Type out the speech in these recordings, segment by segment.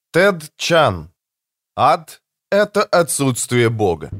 Тед Чан. Ад — это отсутствие Бога.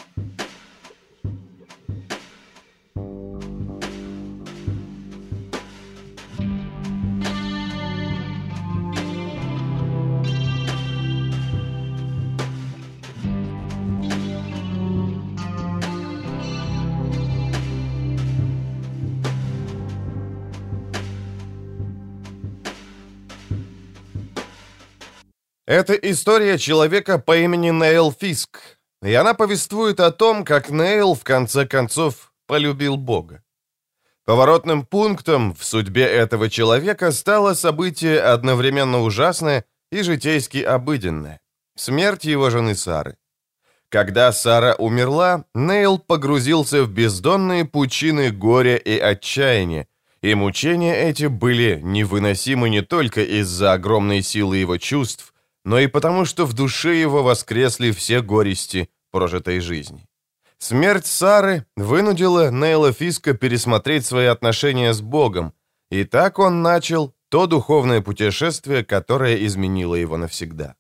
Это история человека по имени Нейл Фиск, и она повествует о том, как Нейл в конце концов полюбил Бога. Поворотным пунктом в судьбе этого человека стало событие одновременно ужасное и житейски обыденное — смерть его жены Сары. Когда Сара умерла, Нейл погрузился в бездонные пучины горя и отчаяния, и мучения эти были невыносимы не только из-за огромной силы его чувств, но и потому, что в душе его воскресли все горести прожитой жизни. Смерть Сары вынудила Нейла Фиска пересмотреть свои отношения с Богом, и так он начал то духовное путешествие, которое изменило его навсегда.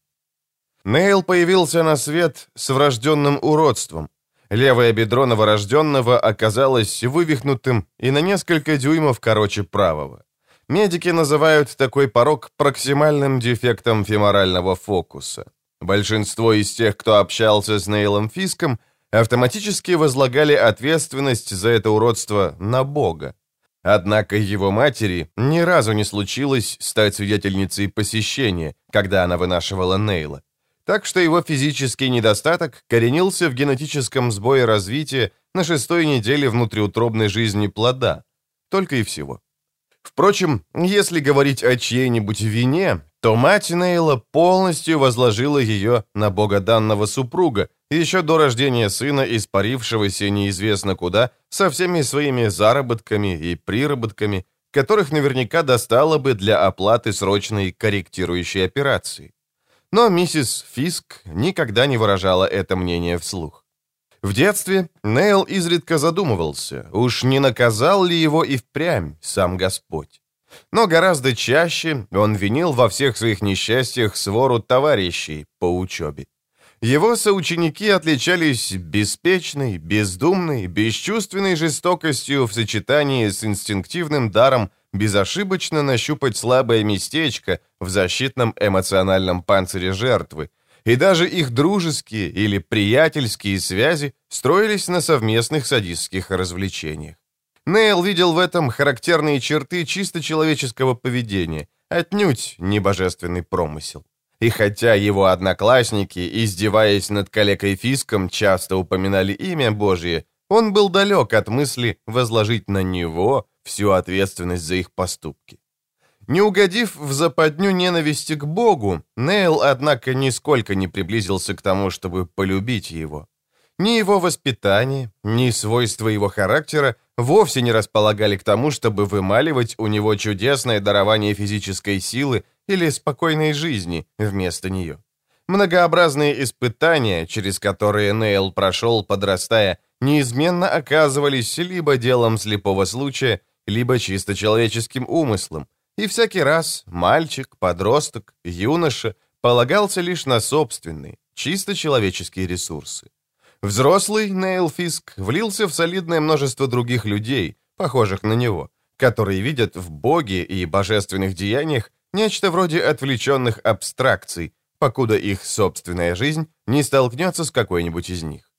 Нейл появился на свет с врожденным уродством. Левое бедро новорожденного оказалось вывихнутым и на несколько дюймов короче правого. Медики называют такой порок проксимальным дефектом феморального фокуса. Большинство из тех, кто общался с Нейлом Фиском, автоматически возлагали ответственность за это уродство на Бога. Однако его матери ни разу не случилось стать свидетельницей посещения, когда она вынашивала Нейла. Так что его физический недостаток коренился в генетическом сбое развития на 6-й неделе внутриутробной жизни плода. Только и всего. Впрочем, если говорить о чьей-нибудь вине, то мать Нейла полностью возложила ее на богоданного супруга, еще до рождения сына, испарившегося неизвестно куда, со всеми своими заработками и приработками, которых наверняка достало бы для оплаты срочной корректирующей операции. Но миссис Фиск никогда не выражала это мнение вслух. В детстве Нейл изредка задумывался, уж не наказал ли его и впрямь сам Господь. Но гораздо чаще он винил во всех своих несчастьях свору товарищей по учебе. Его соученики отличались беспечной, бездумной, бесчувственной жестокостью в сочетании с инстинктивным даром безошибочно нащупать слабое местечко в защитном эмоциональном панцире жертвы, и даже их дружеские или приятельские связи строились на совместных садистских развлечениях. Нейл видел в этом характерные черты чисто человеческого поведения, отнюдь не божественный промысел. И хотя его одноклассники, издеваясь над калекой Фиском, часто упоминали имя Божье, он был далек от мысли возложить на него всю ответственность за их поступки. Не угодив в западню ненависти к Богу, Нейл, однако, нисколько не приблизился к тому, чтобы полюбить его. Ни его воспитание, ни свойства его характера вовсе не располагали к тому, чтобы вымаливать у него чудесное дарование физической силы или спокойной жизни вместо нее. Многообразные испытания, через которые Нейл прошел, подрастая, неизменно оказывались либо делом слепого случая, либо чисто человеческим умыслом, и всякий раз мальчик, подросток, юноша полагался лишь на собственные, чисто человеческие ресурсы. Взрослый Нейл Фиск влился в солидное множество других людей, похожих на него, которые видят в Боге и божественных деяниях нечто вроде отвлеченных абстракций, покуда их собственная жизнь не столкнется с какой-нибудь из них.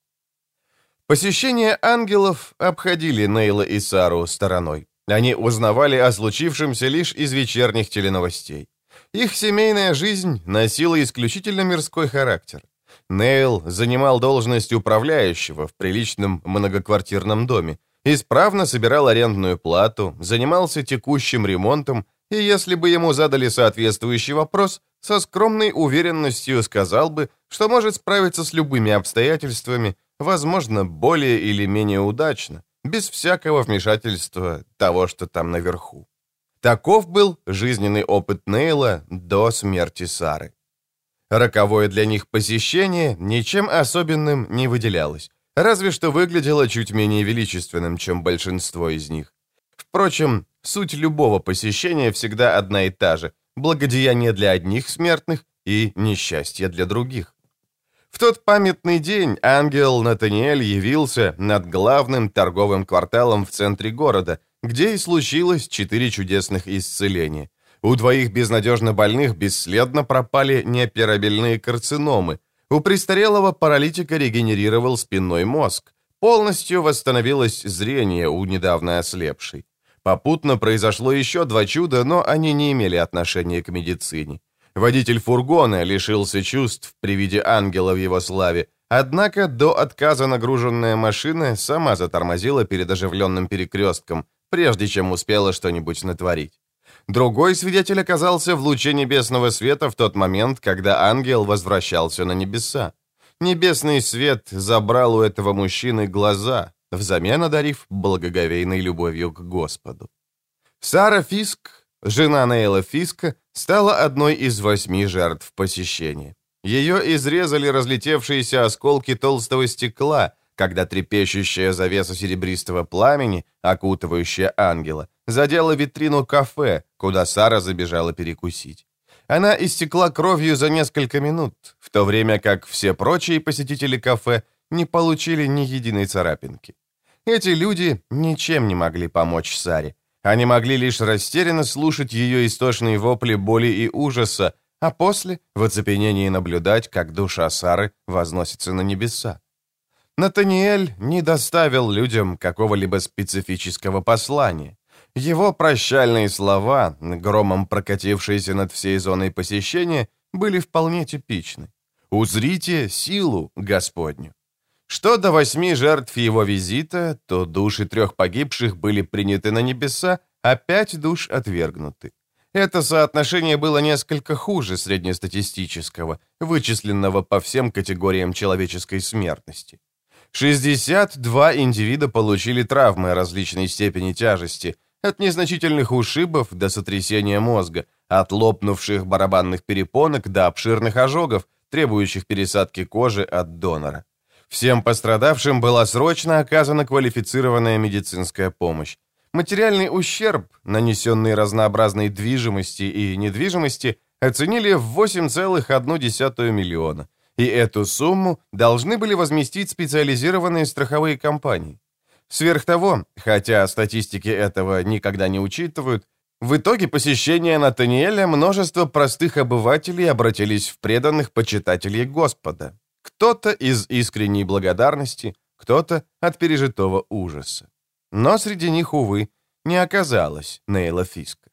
Посещения ангелов обходили Нейла и Сару стороной. Они узнавали о случившемся лишь из вечерних теленовостей. Их семейная жизнь носила исключительно мирской характер. Нейл занимал должность управляющего в приличном многоквартирном доме, исправно собирал арендную плату, занимался текущим ремонтом, и если бы ему задали соответствующий вопрос, со скромной уверенностью сказал бы, что может справиться с любыми обстоятельствами, возможно, более или менее удачно, без всякого вмешательства того, что там наверху. Таков был жизненный опыт Нейла до смерти Сары. Роковое для них посещение ничем особенным не выделялось, разве что выглядело чуть менее величественным, чем большинство из них. Впрочем, суть любого посещения всегда одна и та же – благодеяние для одних смертных и несчастье для других. В тот памятный день ангел Натаниэль явился над главным торговым кварталом в центре города, где и случилось 4 чудесных исцеления. У 2 безнадежно больных бесследно пропали неоперабельные карциномы. У престарелого паралитика регенерировал спинной мозг. Полностью восстановилось зрение у недавно ослепшей. Попутно произошло еще 2 чуда, но они не имели отношения к медицине. Водитель фургона лишился чувств при виде ангела в его славе, однако до отказа нагруженная машина сама затормозила перед оживленным перекрестком, прежде чем успела что-нибудь натворить. Другой свидетель оказался в луче небесного света в тот момент, когда ангел возвращался на небеса. Небесный свет забрал у этого мужчины глаза, взамен одарив благоговейной любовью к Господу. Сара Фиск, жена Нейла Фиска, стала одной из 8 жертв посещения. Ее изрезали разлетевшиеся осколки толстого стекла, когда трепещущая завеса серебристого пламени, окутывающая ангела, задела витрину кафе, куда Сара забежала перекусить. Она истекла кровью за несколько минут, в то время как все прочие посетители кафе не получили ни единой царапинки. Эти люди ничем не могли помочь Саре. Они могли лишь растерянно слушать ее истошные вопли боли и ужаса, а после в оцепенении наблюдать, как душа Сары возносится на небеса. Натаниэль не доставил людям какого-либо специфического послания. Его прощальные слова, громом прокатившиеся над всей зоной посещения, были вполне типичны. «Узрите силу Господню». Что до 8 жертв его визита, то души 3 погибших были приняты на небеса, а 5 душ отвергнуты. Это соотношение было несколько хуже среднестатистического, вычисленного по всем категориям человеческой смертности. 62 индивида получили травмы различной степени тяжести, от незначительных ушибов до сотрясения мозга, от лопнувших барабанных перепонок до обширных ожогов, требующих пересадки кожи от донора. Всем пострадавшим была срочно оказана квалифицированная медицинская помощь. Материальный ущерб, нанесенный разнообразной движимости и недвижимости, оценили в 8,1 миллиона, и эту сумму должны были возместить специализированные страховые компании. Сверх того, хотя статистики этого никогда не учитывают, в итоге посещения Натаниэля множество простых обывателей обратились в преданных почитателей Господа. Кто-то из искренней благодарности, кто-то от пережитого ужаса. Но среди них, увы, не оказалось Нейла Фиска.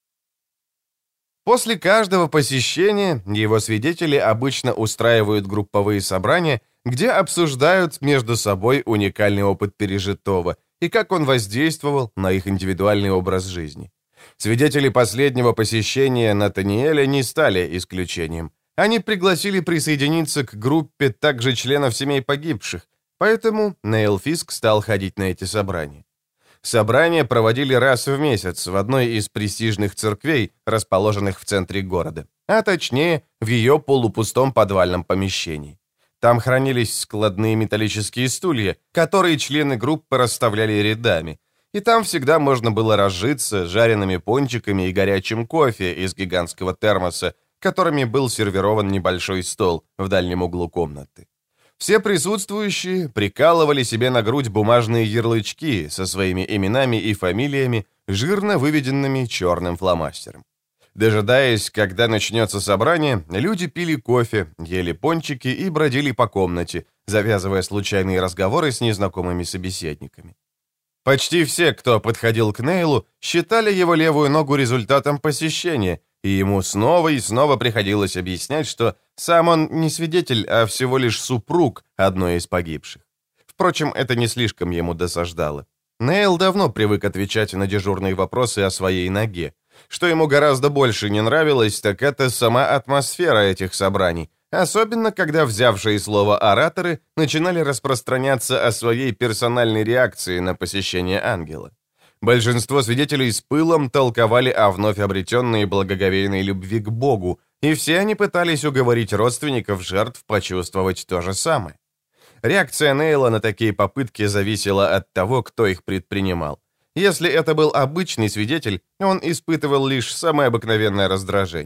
После каждого посещения его свидетели обычно устраивают групповые собрания, где обсуждают между собой уникальный опыт пережитого и как он воздействовал на их индивидуальный образ жизни. Свидетели последнего посещения Натаниэля не стали исключением. Они пригласили присоединиться к группе также членов семей погибших, поэтому Нейл Фиск стал ходить на эти собрания. Собрания проводили раз в месяц в одной из престижных церквей, расположенных в центре города, а точнее в ее полупустом подвальном помещении. Там хранились складные металлические стулья, которые члены группы расставляли рядами, и там всегда можно было разжиться жареными пончиками и горячим кофе из гигантского термоса, которыми был сервирован небольшой стол в дальнем углу комнаты. Все присутствующие прикалывали себе на грудь бумажные ярлычки со своими именами и фамилиями, жирно выведенными черным фломастером. Дожидаясь, когда начнется собрание, люди пили кофе, ели пончики и бродили по комнате, завязывая случайные разговоры с незнакомыми собеседниками. Почти все, кто подходил к Нейлу, считали его левую ногу результатом посещения, и ему снова и снова приходилось объяснять, что сам он не свидетель, а всего лишь супруг одной из погибших. Впрочем, это не слишком ему досаждало. Нейл давно привык отвечать на дежурные вопросы о своей ноге. Что ему гораздо больше не нравилось, так это сама атмосфера этих собраний, особенно когда взявшие слово ораторы начинали распространяться о своей персональной реакции на посещение ангела. Большинство свидетелей с пылом толковали о вновь обретенной благоговейной любви к Богу, и все они пытались уговорить родственников жертв почувствовать то же самое. Реакция Нейла на такие попытки зависела от того, кто их предпринимал. Если это был обычный свидетель, он испытывал лишь самое обыкновенное раздражение.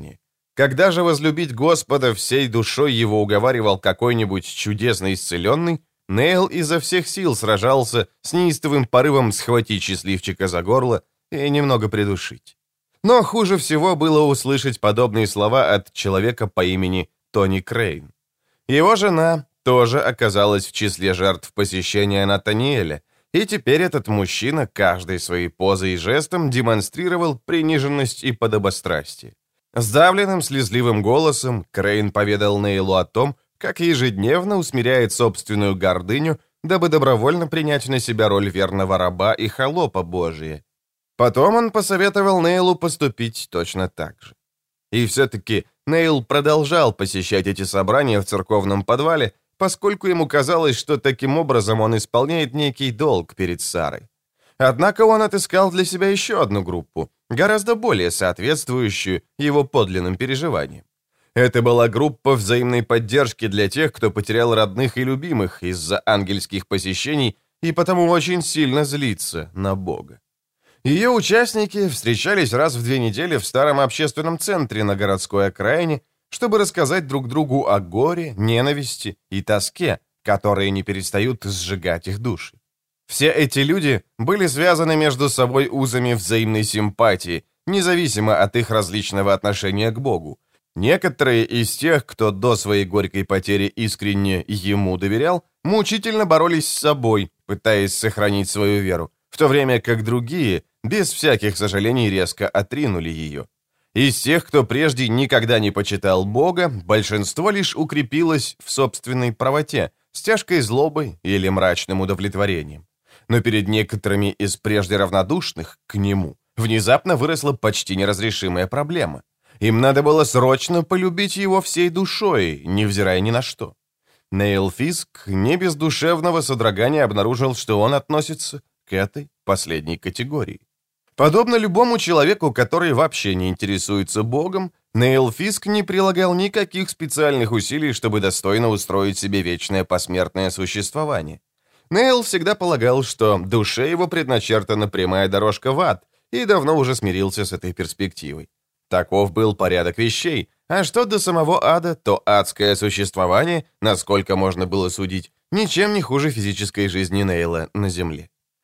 Когда же возлюбить Господа всей душой его уговаривал какой-нибудь чудесно исцеленный, Нейл изо всех сил сражался с неистовым порывом схватить счастливчика за горло и немного придушить. Но хуже всего было услышать подобные слова от человека по имени Тони Крейн. Его жена тоже оказалась в числе жертв посещения Натаниэля, и теперь этот мужчина каждой своей позой и жестом демонстрировал приниженность и подобострастие. Сдавленным слезливым голосом Крейн поведал Нейлу о том, как ежедневно усмиряет собственную гордыню, дабы добровольно принять на себя роль верного раба и холопа Божия. Потом он посоветовал Нейлу поступить точно так же. И все-таки Нейл продолжал посещать эти собрания в церковном подвале, поскольку ему казалось, что таким образом он исполняет некий долг перед Сарой. Однако он отыскал для себя еще одну группу, гораздо более соответствующую его подлинным переживаниям. Это была группа взаимной поддержки для тех, кто потерял родных и любимых из-за ангельских посещений и потому очень сильно злится на Бога. Ее участники встречались раз в 2 недели в старом общественном центре на городской окраине, чтобы рассказать друг другу о горе, ненависти и тоске, которые не перестают сжигать их души. Все эти люди были связаны между собой узами взаимной симпатии, независимо от их различного отношения к Богу. Некоторые из тех, кто до своей горькой потери искренне ему доверял, мучительно боролись с собой, пытаясь сохранить свою веру, в то время как другие, без всяких сожалений, резко отринули ее. Из тех, кто прежде никогда не почитал Бога, большинство лишь укрепилось в собственной правоте, с тяжкой злобой или мрачным удовлетворением. Но перед некоторыми из прежде равнодушных к нему внезапно выросла почти неразрешимая проблема. Им надо было срочно полюбить его всей душой, невзирая ни на что. Нейл Фиск не без душевного содрогания обнаружил, что он относится к этой последней категории. Подобно любому человеку, который вообще не интересуется Богом, Нейл Фиск не прилагал никаких специальных усилий, чтобы достойно устроить себе вечное посмертное существование. Нейл всегда полагал, что душе его предначертана прямая дорожка в ад, и давно уже смирился с этой перспективой. Таков был порядок вещей, а что до самого ада, то адское существование, насколько можно было судить, ничем не хуже физической жизни Нейла на земле.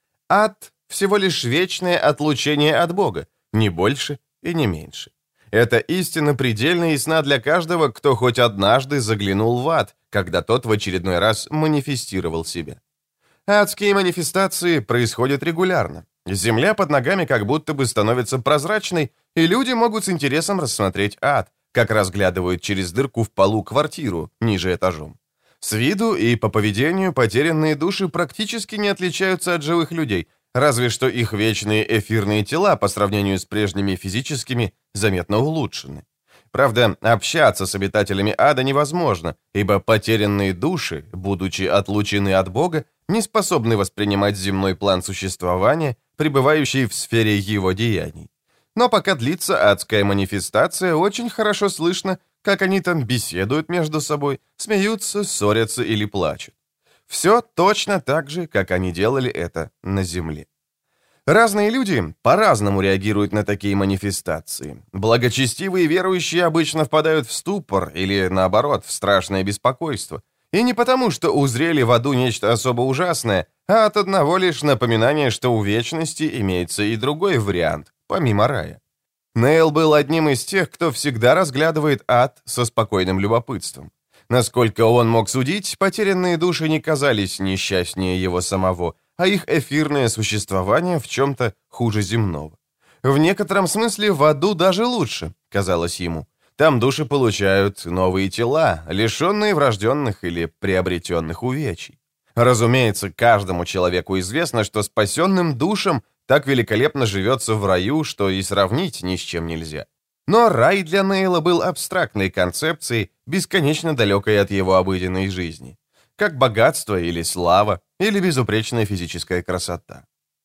Ад — всего лишь вечное отлучение от Бога, не больше и не меньше. Эта истина предельно ясна для каждого, кто хоть однажды заглянул в ад, когда тот в очередной раз манифестировал себя. Адские манифестации происходят регулярно. Земля под ногами как будто бы становится прозрачной, и люди могут с интересом рассмотреть ад, как разглядывают через дырку в полу квартиру ниже этажом. С виду и по поведению потерянные души практически не отличаются от живых людей, разве что их вечные эфирные тела по сравнению с прежними физическими заметно улучшены. Правда, общаться с обитателями ада невозможно, ибо потерянные души, будучи отлучены от Бога, не способны воспринимать земной план существования, пребывающий в сфере его деяний. Но пока длится адская манифестация, очень хорошо слышно, как они там беседуют между собой, смеются, ссорятся или плачут. Все точно так же, как они делали это на земле. Разные люди по-разному реагируют на такие манифестации. Благочестивые верующие обычно впадают в ступор или, наоборот, в страшное беспокойство. И не потому, что узрели в аду нечто особо ужасное, а от одного лишь напоминания, что у вечности имеется и другой вариант, помимо рая. Нейл был одним из тех, кто всегда разглядывает ад со спокойным любопытством. Насколько он мог судить, потерянные души не казались несчастнее его самого, а их эфирное существование в чем-то хуже земного. В некотором смысле в аду даже лучше, казалось ему. Там души получают новые тела, лишенные врожденных или приобретенных увечий. Разумеется, каждому человеку известно, что спасенным душам так великолепно живется в раю, что и сравнить ни с чем нельзя. Но рай для Нейла был абстрактной концепцией, бесконечно далекой от его обыденной жизни. Как богатство или слава, или безупречная физическая красота.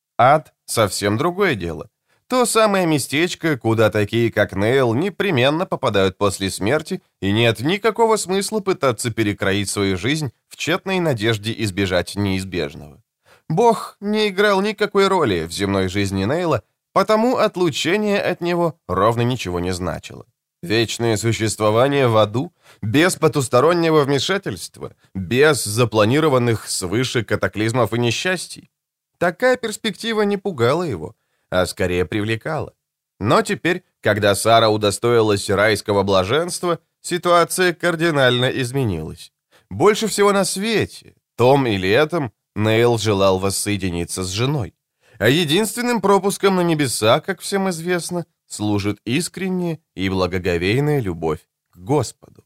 Ад — совсем другое дело. То самое местечко, куда такие, как Нейл, непременно попадают после смерти, и нет никакого смысла пытаться перекроить свою жизнь в тщетной надежде избежать неизбежного. Бог не играл никакой роли в земной жизни Нейла, потому отлучение от него ровно ничего не значило. Вечное существование в аду? Без потустороннего вмешательства? Без запланированных свыше катаклизмов и несчастий? Такая перспектива не пугала его, а скорее привлекала. Но теперь, когда Сара удостоилась райского блаженства, ситуация кардинально изменилась. Больше всего на свете, том или этом, Нейл желал воссоединиться с женой. А единственным пропуском на небеса, как всем известно, служит искренняя и благоговейная любовь к Господу.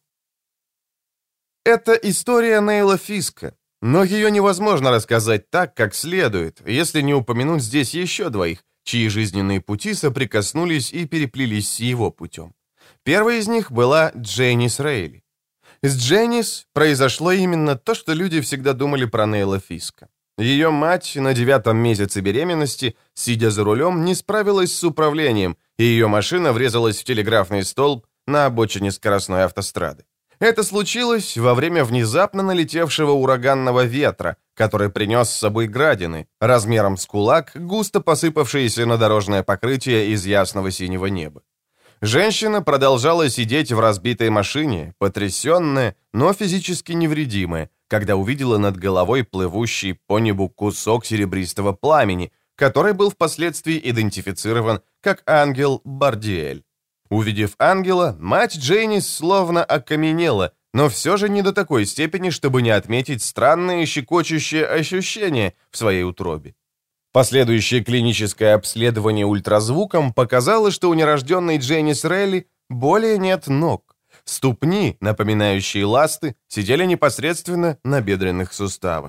Это история Нейла Фиска, но ее невозможно рассказать так, как следует, если не упомянуть здесь еще двоих, чьи жизненные пути соприкоснулись и переплелись с его путем. Первой из них была Дженнис Рейли. С Дженнис произошло именно то, что люди всегда думали про Нейла Фиска. Ее мать на 9 месяце беременности, сидя за рулем, не справилась с управлением, и ее машина врезалась в телеграфный столб на обочине скоростной автострады. Это случилось во время внезапно налетевшего ураганного ветра, который принес с собой градины, размером с кулак, густо посыпавшиеся на дорожное покрытие из ясного синего неба. Женщина продолжала сидеть в разбитой машине, потрясенная, но физически невредимая, когда увидела над головой плывущий по небу кусок серебристого пламени, который был впоследствии идентифицирован как ангел Бардиэль. Увидев ангела, мать Дженнис словно окаменела, но все же не до такой степени, чтобы не отметить странное щекочущее ощущение в своей утробе. Последующее клиническое обследование ультразвуком показало, что у нерожденной Дженнис Рейли более нет ног. Ступни, напоминающие ласты, сидели непосредственно на бедренных суставах.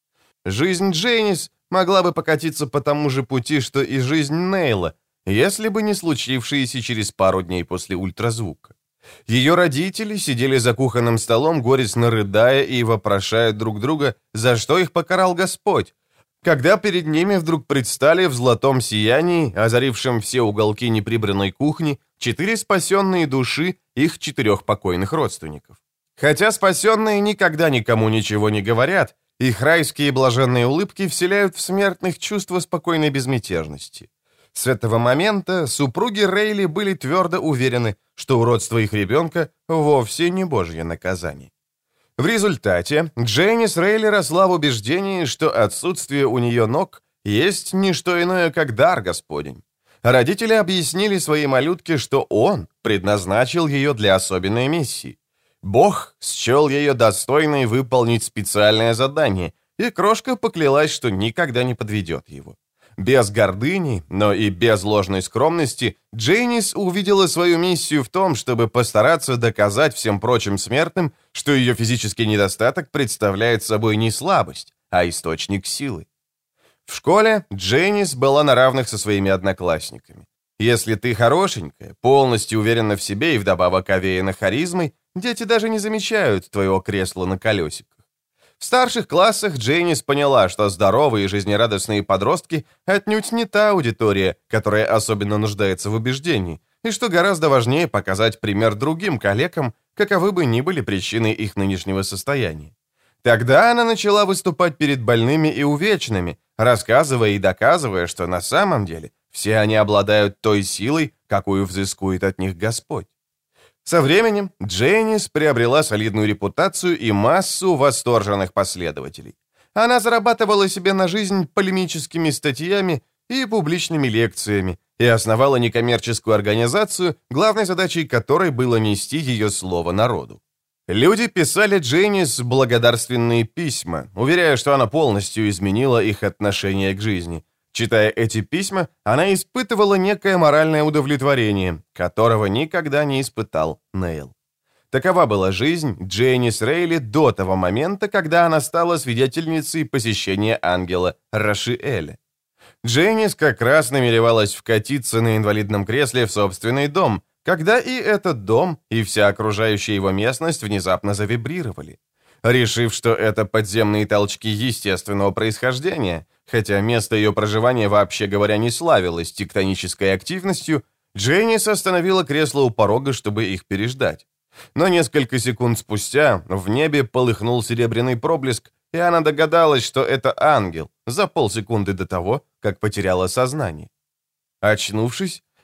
Жизнь Дженнис могла бы покатиться по тому же пути, что и жизнь Нейла, если бы не случившееся через пару дней после ультразвука. Ее родители сидели за кухонным столом, горестно рыдая и вопрошая друг друга, за что их покарал Господь, когда перед ними вдруг предстали в золотом сиянии, озарившем все уголки неприбранной кухни, 4 спасенные души их 4 покойных родственников. Хотя спасенные никогда никому ничего не говорят, их райские блаженные улыбки вселяют в смертных чувство спокойной безмятежности. С этого момента супруги Рейли были твердо уверены, что уродство их ребенка вовсе не божье наказание. В результате Дженнис Рейли росла в убеждении, что отсутствие у нее ног есть не что иное, как дар Господень. Родители объяснили своей малютке, что Он предназначил ее для особенной миссии. Бог счел ее достойной выполнить специальное задание, и крошка поклялась, что никогда не подведет его. Без гордыни, но и без ложной скромности, Дженнис увидела свою миссию в том, чтобы постараться доказать всем прочим смертным, что ее физический недостаток представляет собой не слабость, а источник силы. В школе Дженнис была на равных со своими одноклассниками. Если ты хорошенькая, полностью уверена в себе и вдобавок овеяна харизмой, дети даже не замечают твоего кресла на колесиках. В старших классах Дженнис поняла, что здоровые и жизнерадостные подростки отнюдь не та аудитория, которая особенно нуждается в убеждении, и что гораздо важнее показать пример другим коллегам, каковы бы ни были причины их нынешнего состояния. Тогда она начала выступать перед больными и увечными, рассказывая и доказывая, что на самом деле все они обладают той силой, какую взыскует от них Господь. Со временем Дженнис приобрела солидную репутацию и массу восторженных последователей. Она зарабатывала себе на жизнь полемическими статьями и публичными лекциями и основала некоммерческую организацию, главной задачей которой было нести ее слово народу. Люди писали Дженнис благодарственные письма, уверяя, что она полностью изменила их отношение к жизни. Читая эти письма, она испытывала некое моральное удовлетворение, которого никогда не испытал Нейл. Такова была жизнь Дженнис Рейли до того момента, когда она стала свидетельницей посещения ангела Рашиэля. Дженнис как раз намеревалась вкатиться на инвалидном кресле в собственный дом, когда и этот дом, и вся окружающая его местность внезапно завибрировали. Решив, что это подземные толчки естественного происхождения, хотя место ее проживания, вообще говоря, не славилось тектонической активностью, Дженнис остановила кресло у порога, чтобы их переждать. Но несколько секунд спустя в небе полыхнул серебряный проблеск, и она догадалась, что это ангел, за полсекунды до того, как потеряла сознание. Очнувшись,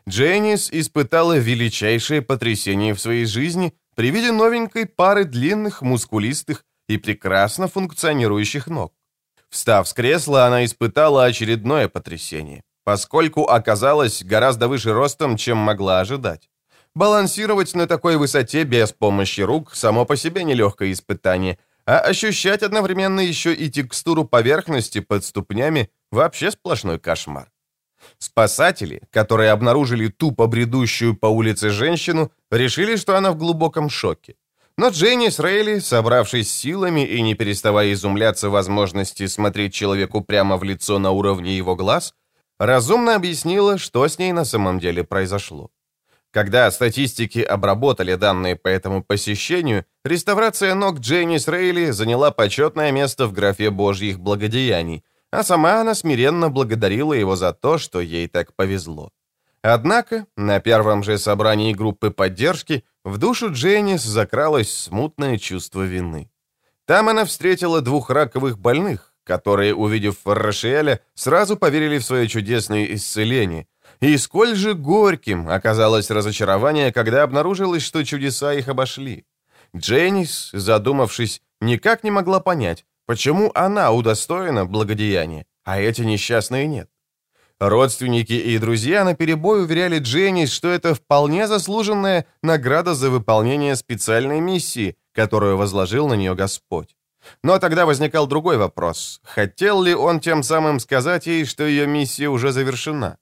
Дженнис испытала величайшее потрясение в своей жизни при виде новенькой пары длинных, мускулистых и прекрасно функционирующих ног. Встав с кресла, она испытала очередное потрясение, поскольку оказалась гораздо выше ростом, чем могла ожидать. Балансировать на такой высоте без помощи рук само по себе нелегкое испытание, а ощущать одновременно еще и текстуру поверхности под ступнями – вообще сплошной кошмар. Спасатели, которые обнаружили тупо бредущую по улице женщину, решили, что она в глубоком шоке. Но Дженнис Рейли, собравшись силами и не переставая изумляться возможности смотреть человеку прямо в лицо на уровне его глаз, разумно объяснила, что с ней на самом деле произошло. Когда статистики обработали данные по этому посещению, реставрация ног Дженнис Рейли заняла почетное место в графе Божьих благодеяний, а сама она смиренно благодарила его за то, что ей так повезло. Однако на первом же собрании группы поддержки в душу Дженнис закралось смутное чувство вины. Там она встретила двух раковых больных, которые, увидев Рошеля, сразу поверили в свое чудесное исцеление. И сколь же горьким оказалось разочарование, когда обнаружилось, что чудеса их обошли. Дженнис, задумавшись, никак не могла понять, почему она удостоена благодеяния, а эти несчастные нет. Родственники и друзья наперебой уверяли Дженнис, что это вполне заслуженная награда за выполнение специальной миссии, которую возложил на нее Господь. Но тогда возникал другой вопрос. Хотел ли он тем самым сказать ей, что ее миссия уже завершена?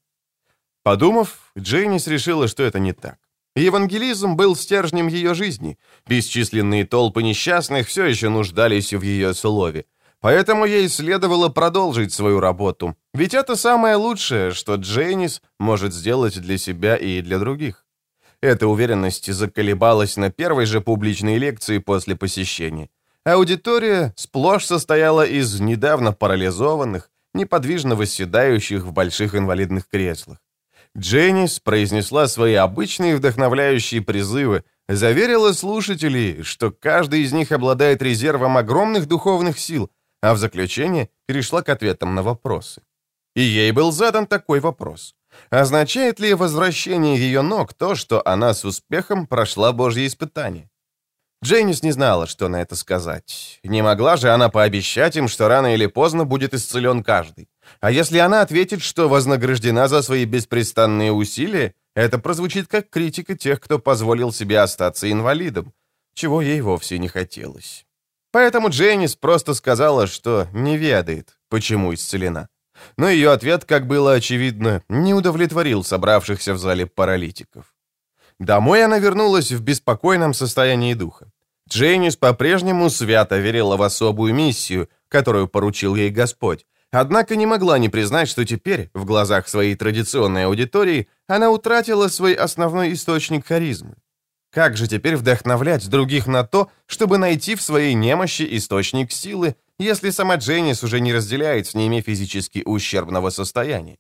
Подумав, Дженнис решила, что это не так. Евангелизм был стержнем ее жизни. Бесчисленные толпы несчастных все еще нуждались в ее слове. Поэтому ей следовало продолжить свою работу, ведь это самое лучшее, что Дженнис может сделать для себя и для других. Эта уверенность заколебалась на первой же публичной лекции после посещения. Аудитория сплошь состояла из недавно парализованных, неподвижно восседающих в больших инвалидных креслах. Дженнис произнесла свои обычные вдохновляющие призывы, заверила слушателей, что каждый из них обладает резервом огромных духовных сил, а в заключение перешла к ответам на вопросы. И ей был задан такой вопрос. Означает ли возвращение ее ног то, что она с успехом прошла Божье испытание? Дженнис не знала, что на это сказать. Не могла же она пообещать им, что рано или поздно будет исцелен каждый. А если она ответит, что вознаграждена за свои беспрестанные усилия, это прозвучит как критика тех, кто позволил себе остаться инвалидом, чего ей вовсе не хотелось. Поэтому Дженнис просто сказала, что не ведает, почему исцелена. Но ее ответ, как было очевидно, не удовлетворил собравшихся в зале паралитиков. Домой она вернулась в беспокойном состоянии духа. Дженнис по-прежнему свято верила в особую миссию, которую поручил ей Господь, однако не могла не признать, что теперь, в глазах своей традиционной аудитории, она утратила свой основной источник харизмы. Как же теперь вдохновлять других на то, чтобы найти в своей немощи источник силы, если сама Дженнис уже не разделяет с ними физически ущербного состояния?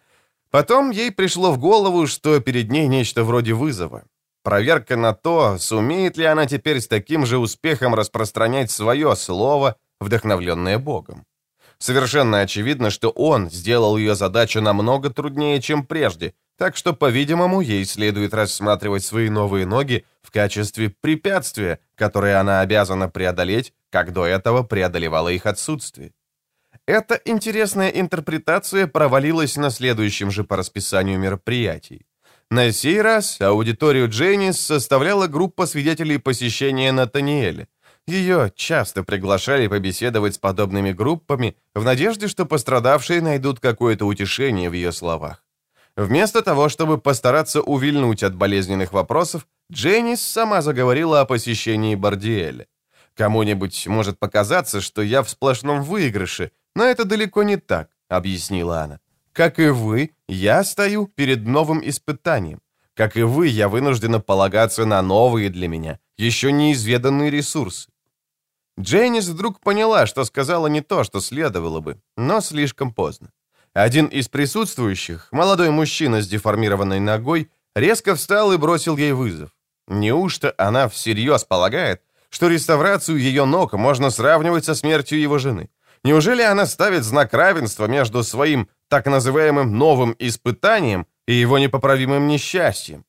Потом ей пришло в голову, что перед ней нечто вроде вызова. Проверка на то, сумеет ли она теперь с таким же успехом распространять свое слово, вдохновленное Богом. Совершенно очевидно, что он сделал ее задачу намного труднее, чем прежде, так что, по-видимому, ей следует рассматривать свои новые ноги в качестве препятствия, которое она обязана преодолеть, как до этого преодолевала их отсутствие. Эта интересная интерпретация провалилась на следующем же по расписанию мероприятий. На сей раз аудиторию Дженнис составляла группа свидетелей посещения Натаниэля. Ее часто приглашали побеседовать с подобными группами в надежде, что пострадавшие найдут какое-то утешение в ее словах. Вместо того, чтобы постараться увильнуть от болезненных вопросов, Дженнис сама заговорила о посещении Бардиэля. «Кому-нибудь может показаться, что я в сплошном выигрыше, но это далеко не так», — объяснила она. «Как и вы, я стою перед новым испытанием. Как и вы, я вынуждена полагаться на новые для меня, еще неизведанные ресурсы». Дженнис вдруг поняла, что сказала не то, что следовало бы, но слишком поздно. Один из присутствующих, молодой мужчина с деформированной ногой, резко встал и бросил ей вызов. Неужто она всерьез полагает, что реставрацию ее ног можно сравнивать со смертью его жены? Неужели она ставит знак равенства между своим так называемым новым испытанием и его непоправимым несчастьем.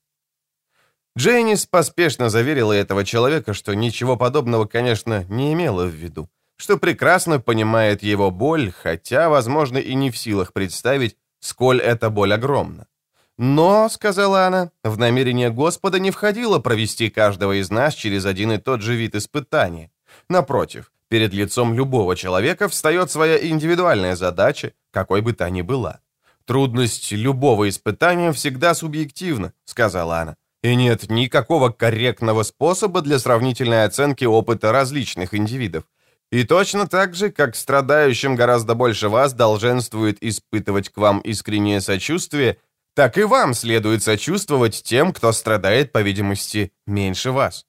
Джейнис поспешно заверила этого человека, что ничего подобного, конечно, не имела в виду, что прекрасно понимает его боль, хотя, возможно, и не в силах представить, сколь эта боль огромна. «Но, — сказала она, — в намерение Господа не входило провести каждого из нас через один и тот же вид испытания. Напротив, перед лицом любого человека встает своя индивидуальная задача, какой бы та ни была. Трудность любого испытания всегда субъективна, — сказала она, — и нет никакого корректного способа для сравнительной оценки опыта различных индивидов. И точно так же, как страдающим гораздо больше вас долженствует испытывать к вам искреннее сочувствие, так и вам следует сочувствовать тем, кто страдает, по видимости, меньше вас».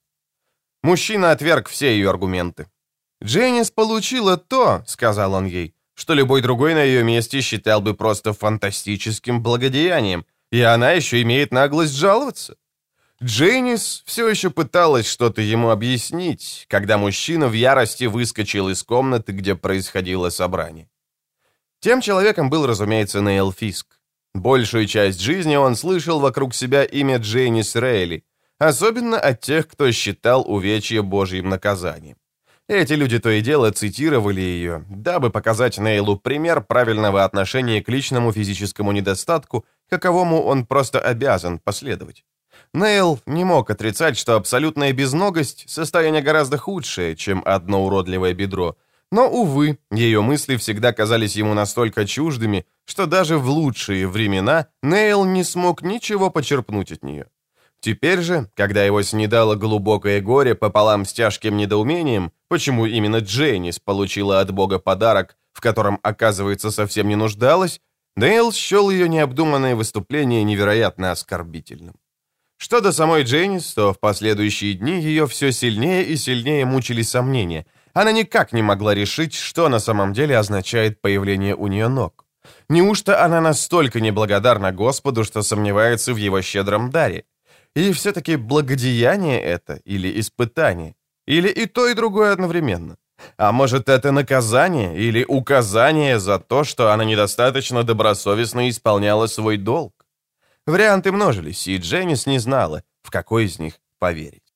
Мужчина отверг все ее аргументы. «Дженнис получила то, — сказал он ей, — что любой другой на ее месте считал бы просто фантастическим благодеянием, и она еще имеет наглость жаловаться». Дженнис все еще пыталась что-то ему объяснить, когда мужчина в ярости выскочил из комнаты, где происходило собрание. Тем человеком был, разумеется, Нейл Фиск. Большую часть жизни он слышал вокруг себя имя Джейнис Рейли, особенно от тех, кто считал увечье Божьим наказанием. Эти люди то и дело цитировали ее, дабы показать Нейлу пример правильного отношения к личному физическому недостатку, каковому он просто обязан последовать. Нейл не мог отрицать, что абсолютная безногость — состояние гораздо худшее, чем одно уродливое бедро, но, увы, ее мысли всегда казались ему настолько чуждыми, что даже в лучшие времена Нейл не смог ничего почерпнуть от нее. Теперь же, когда его снедало глубокое горе пополам с тяжким недоумением, почему именно Дженнис получила от Бога подарок, в котором, оказывается, совсем не нуждалась, Нейл счел ее необдуманное выступление невероятно оскорбительным. Что до самой Дженнис, то в последующие дни ее все сильнее и сильнее мучили сомнения. Она никак не могла решить, что на самом деле означает появление у нее ног. Неужто она настолько неблагодарна Господу, что сомневается в его щедром даре? И все-таки благодеяние это или испытание? Или и то, и другое одновременно? А может, это наказание или указание за то, что она недостаточно добросовестно исполняла свой долг? Варианты множились, и Дженнис не знала, в какой из них поверить.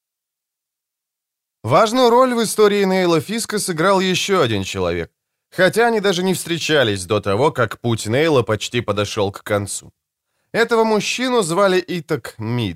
Важную роль в истории Нейла Фиска сыграл еще один человек, хотя они даже не встречались до того, как путь Нейла почти подошел к концу. Этого мужчину звали Итак Мид.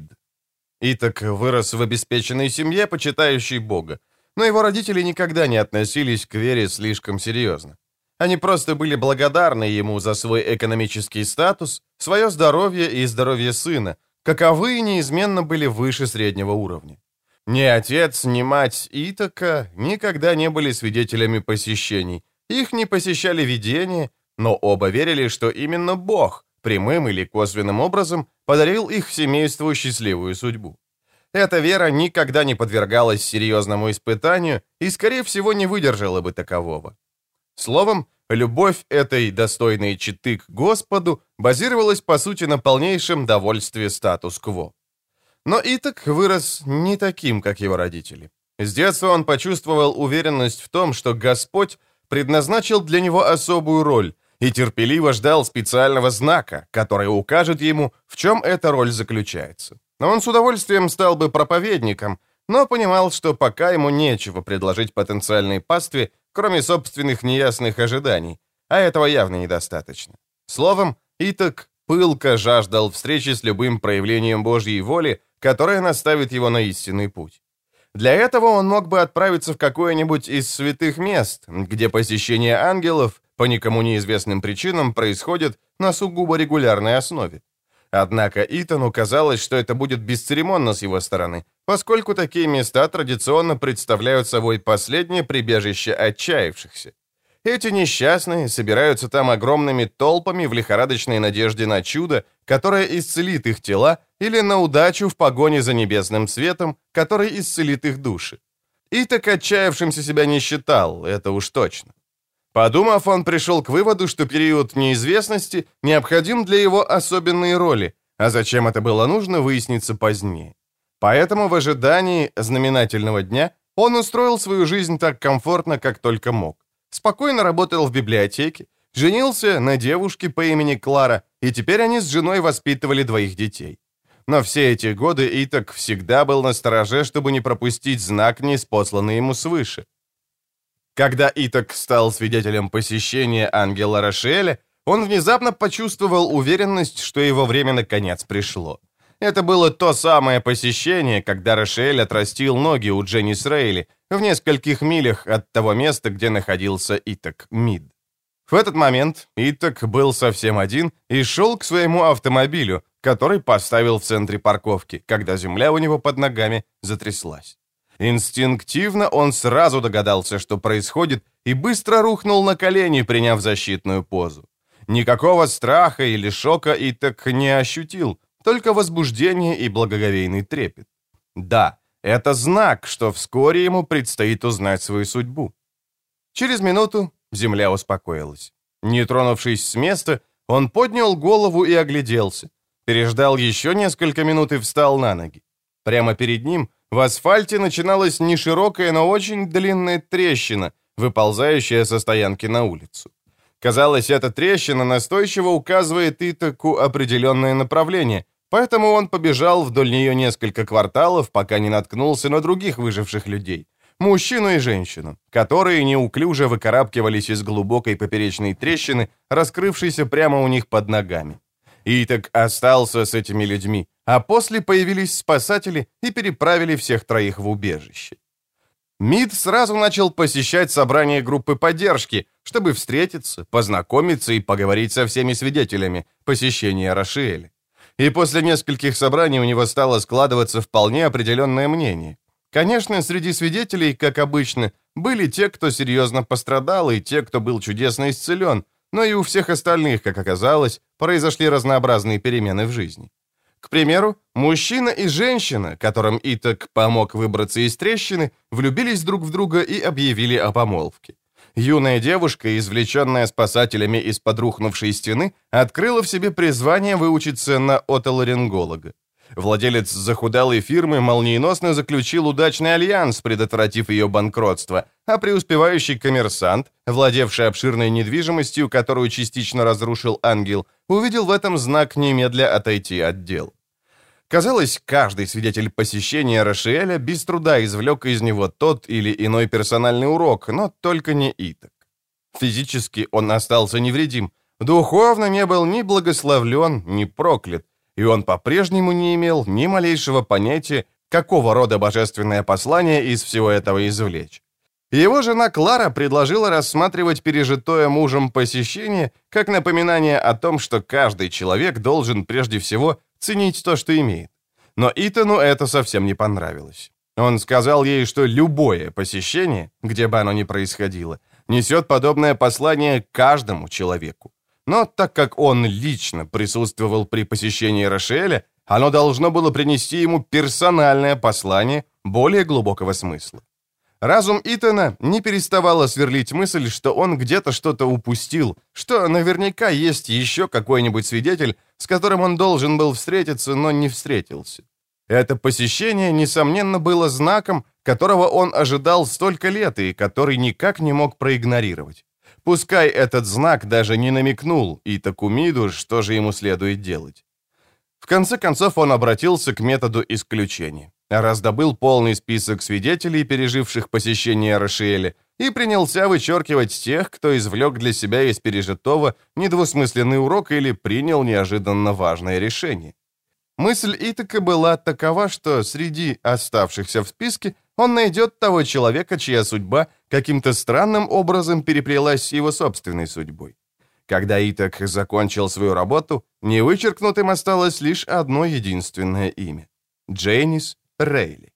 Итак вырос в обеспеченной семье, почитающей Бога, но его родители никогда не относились к вере слишком серьезно. Они просто были благодарны ему за свой экономический статус, свое здоровье и здоровье сына, каковы неизменно были выше среднего уровня. Ни отец, ни мать Итака никогда не были свидетелями посещений, их не посещали видения, но оба верили, что именно Бог, прямым или косвенным образом, подарил их семейству счастливую судьбу. Эта вера никогда не подвергалась серьезному испытанию и, скорее всего, не выдержала бы такового. Словом, любовь этой достойной четы к Господу базировалась, по сути, на полнейшем довольстве статус-кво. Но Итак вырос не таким, как его родители. С детства он почувствовал уверенность в том, что Господь предназначил для него особую роль и терпеливо ждал специального знака, который укажет ему, в чем эта роль заключается. Он с удовольствием стал бы проповедником, но понимал, что пока ему нечего предложить потенциальной пастве, кроме собственных неясных ожиданий, а этого явно недостаточно. Словом, Итак пылко жаждал встречи с любым проявлением Божьей воли, которое наставит его на истинный путь. Для этого он мог бы отправиться в какое-нибудь из святых мест, где посещение ангелов по никому неизвестным причинам происходит на сугубо регулярной основе. Однако Итану казалось, что это будет бесцеремонно с его стороны, поскольку такие места традиционно представляют собой последнее прибежище отчаявшихся. Эти несчастные собираются там огромными толпами в лихорадочной надежде на чудо, которое исцелит их тела, или на удачу в погоне за небесным светом, который исцелит их души. Итак отчаявшимся себя не считал, это уж точно. Подумав, он пришел к выводу, что период неизвестности необходим для его особенной роли, а зачем это было нужно, выяснится позднее. Поэтому в ожидании знаменательного дня он устроил свою жизнь так комфортно, как только мог. Спокойно работал в библиотеке, Женился на девушке по имени Клара, и теперь они с женой воспитывали двоих детей. Но все эти годы Итак всегда был настороже, чтобы не пропустить знак, ниспосланный ему свыше. Когда Итак стал свидетелем посещения ангела Рашиэля, он внезапно почувствовал уверенность, что его время наконец пришло. Это было то самое посещение, когда Рашиэль отрастил ноги у Дженнис Рейли в нескольких милях от того места, где находился Итак Мид. В этот момент Итак был совсем один и шел к своему автомобилю, который поставил в центре парковки, когда земля у него под ногами затряслась. Инстинктивно он сразу догадался, что происходит, и быстро рухнул на колени, приняв защитную позу. Никакого страха или шока Итак не ощутил, только возбуждение и благоговейный трепет. Да, это знак, что вскоре ему предстоит узнать свою судьбу. Через минуту земля успокоилась. Не тронувшись с места, он поднял голову и огляделся. Переждал еще несколько минут и встал на ноги. Прямо перед ним в асфальте начиналась неширокая, но очень длинная трещина, выползающая со стоянки на улицу. Казалось, эта трещина настойчиво указывает Итаку определенное направление, поэтому он побежал вдоль нее несколько кварталов, пока не наткнулся на других выживших людей, мужчину и женщину, которые неуклюже выкарабкивались из глубокой поперечной трещины, раскрывшейся прямо у них под ногами. Итак остался с этими людьми, а после появились спасатели и переправили всех троих в убежище. Мид сразу начал посещать собрания группы поддержки, чтобы встретиться, познакомиться и поговорить со всеми свидетелями посещения Рашиэля. И после нескольких собраний у него стало складываться вполне определенное мнение. Конечно, среди свидетелей, как обычно, были те, кто серьезно пострадал, и те, кто был чудесно исцелен, но и у всех остальных, как оказалось, произошли разнообразные перемены в жизни. К примеру, мужчина и женщина, которым Итак помог выбраться из трещины, влюбились друг в друга и объявили о помолвке. Юная девушка, извлеченная спасателями из-под рухнувшей стены, открыла в себе призвание выучиться на отоларинголога. Владелец захудалой фирмы молниеносно заключил удачный альянс, предотвратив ее банкротство, а преуспевающий коммерсант, владевший обширной недвижимостью, которую частично разрушил ангел, увидел в этом знак немедля отойти от дел. Казалось, каждый свидетель посещения Рашиэля без труда извлек из него тот или иной персональный урок, но только не Итак. Физически он остался невредим, духовно не был ни благословлен, ни проклят, и он по-прежнему не имел ни малейшего понятия, какого рода божественное послание из всего этого извлечь. Его жена Клара предложила рассматривать пережитое мужем посещение как напоминание о том, что каждый человек должен прежде всего ценить то, что имеет. Но Итану это совсем не понравилось. Он сказал ей, что любое посещение, где бы оно ни происходило, несет подобное послание каждому человеку. Но так как он лично присутствовал при посещении Рашиэля, оно должно было принести ему персональное послание более глубокого смысла. Разум Итана не переставала сверлить мысль, что он где-то что-то упустил, что наверняка есть еще какой-нибудь свидетель, с которым он должен был встретиться, но не встретился. Это посещение, несомненно, было знаком, которого он ожидал столько лет и который никак не мог проигнорировать. Пускай этот знак даже не намекнул Итаку Миду, что же ему следует делать. В конце концов он обратился к методу исключения, раздобыл полный список свидетелей, переживших посещение Рашиэля, и принялся вычеркивать тех, кто извлек для себя из пережитого недвусмысленный урок или принял неожиданно важное решение. Мысль Итака была такова, что среди оставшихся в списке он найдет того человека, чья судьба каким-то странным образом переплелась с его собственной судьбой. Когда Итак закончил свою работу, невычеркнутым осталось лишь одно единственное имя — Дженнис Рейли.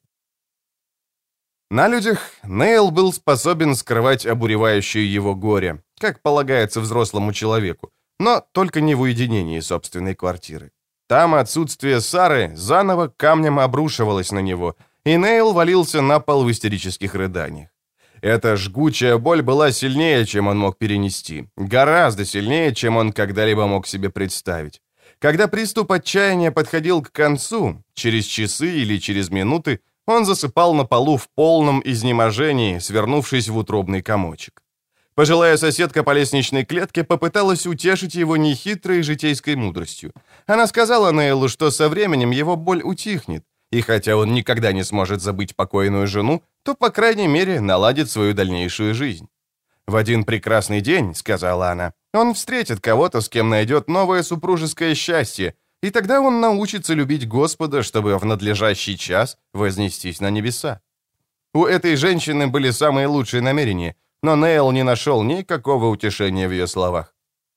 На людях Нейл был способен скрывать обуревающее его горе, как полагается взрослому человеку, но только не в уединении собственной квартиры. Там отсутствие Сары заново камнем обрушивалось на него, и Нейл валился на пол в истерических рыданиях. Эта жгучая боль была сильнее, чем он мог перенести, гораздо сильнее, чем он когда-либо мог себе представить. Когда приступ отчаяния подходил к концу, через часы или через минуты, он засыпал на полу в полном изнеможении, свернувшись в утробный комочек. Пожилая соседка по лестничной клетке попыталась утешить его нехитрой житейской мудростью. Она сказала Нейлу, что со временем его боль утихнет, и хотя он никогда не сможет забыть покойную жену, то, по крайней мере, наладит свою дальнейшую жизнь. «В один прекрасный день, — сказала она, — он встретит кого-то, с кем найдет новое супружеское счастье, и тогда он научится любить Господа, чтобы в надлежащий час вознестись на небеса». У этой женщины были самые лучшие намерения, но Нейл не нашел никакого утешения в ее словах.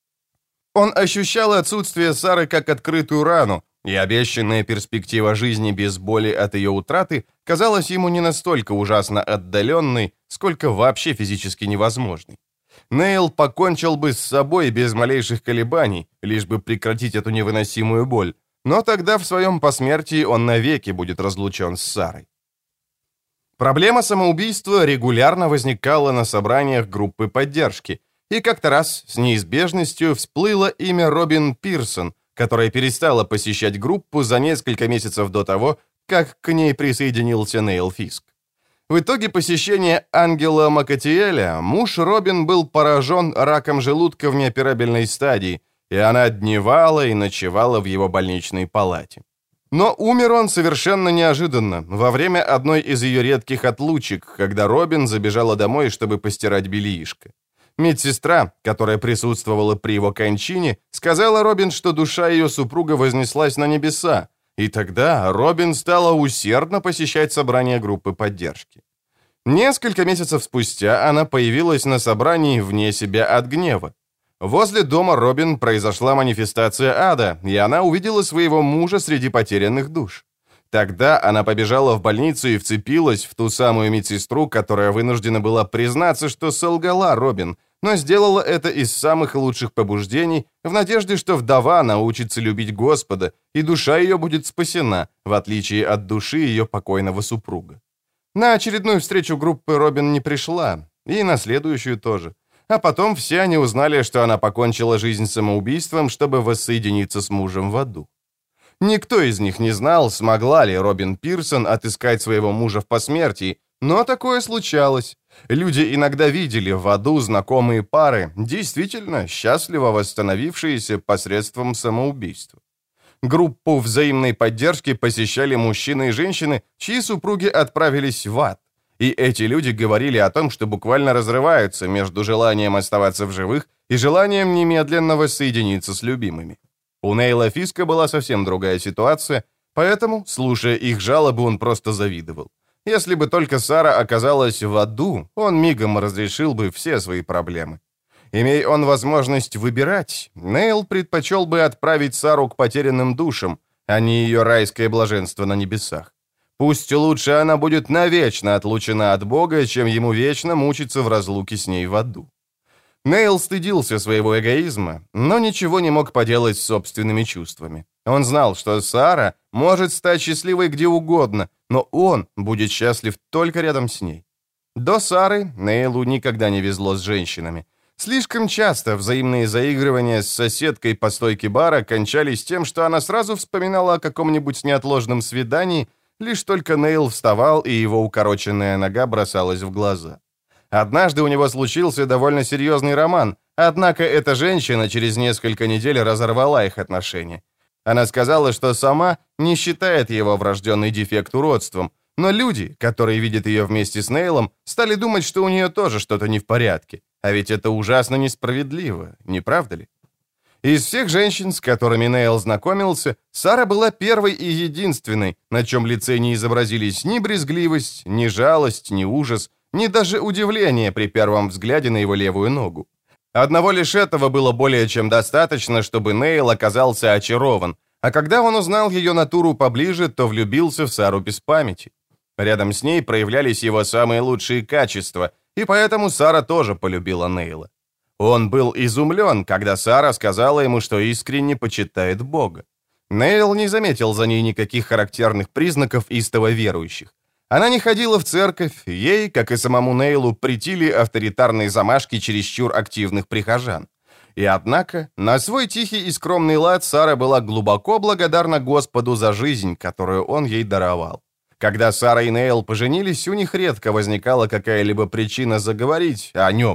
Он ощущал отсутствие Сары как открытую рану, и обещанная перспектива жизни без боли от ее утраты казалась ему не настолько ужасно отдаленной, сколько вообще физически невозможной. Нейл покончил бы с собой без малейших колебаний, лишь бы прекратить эту невыносимую боль, но тогда в своем посмертии он навеки будет разлучен с Сарой. Проблема самоубийства регулярно возникала на собраниях группы поддержки, и как-то раз с неизбежностью всплыло имя Робин Пирсон, которая перестала посещать группу за несколько месяцев до того, как к ней присоединился Нейл Фиск. В итоге посещения Ангела Макатиэля муж Робин был поражен раком желудка в неоперабельной стадии, и она дневала и ночевала в его больничной палате. Но умер он совершенно неожиданно, во время одной из ее редких отлучек, когда Робин забежала домой, чтобы постирать бельишко. Медсестра, которая присутствовала при его кончине, сказала Робин, что душа ее супруга вознеслась на небеса, и тогда Робин стала усердно посещать собрания группы поддержки. Несколько месяцев спустя она появилась на собрании вне себя от гнева. Возле дома Робин произошла манифестация ада, и она увидела своего мужа среди потерянных душ. Тогда она побежала в больницу и вцепилась в ту самую медсестру, которая вынуждена была признаться, что солгала Робин, но сделала это из самых лучших побуждений, в надежде, что вдова научится любить Господа, и душа ее будет спасена, в отличие от души ее покойного супруга. На очередную встречу группы Робин не пришла, и на следующую тоже. А потом все они узнали, что она покончила жизнь самоубийством, чтобы воссоединиться с мужем в аду. Никто из них не знал, смогла ли Робин Пирсон отыскать своего мужа в посмертии, но такое случалось. Люди иногда видели в аду знакомые пары, действительно счастливо восстановившиеся посредством самоубийства. Группу взаимной поддержки посещали мужчины и женщины, чьи супруги отправились в ад. И эти люди говорили о том, что буквально разрываются между желанием оставаться в живых и желанием немедленно воссоединиться с любимыми. У Нейла Фиска была совсем другая ситуация, поэтому, слушая их жалобы, он просто завидовал. Если бы только Сара оказалась в аду, он мигом разрешил бы все свои проблемы. Имея он возможность выбирать, Нейл предпочел бы отправить Сару к потерянным душам, а не ее райское блаженство на небесах. Пусть лучше она будет навечно отлучена от Бога, чем ему вечно мучиться в разлуке с ней в аду. Нейл стыдился своего эгоизма, но ничего не мог поделать с собственными чувствами. Он знал, что Сара может стать счастливой где угодно, но он будет счастлив только рядом с ней. До Сары Нейлу никогда не везло с женщинами. Слишком часто взаимные заигрывания с соседкой по стойке бара кончались тем, что она сразу вспоминала о каком-нибудь неотложном свидании, лишь только Нейл вставал, и его укороченная нога бросалась в глаза. Однажды у него случился довольно серьезный роман, однако эта женщина через несколько недель разорвала их отношения. Она сказала, что сама не считает его врожденный дефект уродством, но люди, которые видят ее вместе с Нейлом, стали думать, что у нее тоже что-то не в порядке. А ведь это ужасно несправедливо, не правда ли? Из всех женщин, с которыми Нейл знакомился, Сара была первой и единственной, на чем лице не изобразились ни брезгливость, ни жалость, ни ужас, ни даже удивление при первом взгляде на его левую ногу. Одного лишь этого было более чем достаточно, чтобы Нейл оказался очарован, а когда он узнал ее натуру поближе, то влюбился в Сару без памяти. Рядом с ней проявлялись его самые лучшие качества, и поэтому Сара тоже полюбила Нейла. Он был изумлен, когда Сара сказала ему, что искренне почитает Бога. Нейл не заметил за ней никаких характерных признаков истово верующих. Она не ходила в церковь, ей, как и самому Нейлу, претили авторитарные замашки чересчур активных прихожан. И однако, на свой тихий и скромный лад Сара была глубоко благодарна Господу за жизнь, которую он ей даровал. Когда Сара и Нейл поженились, у них редко возникала какая-либо причина заговорить о нем.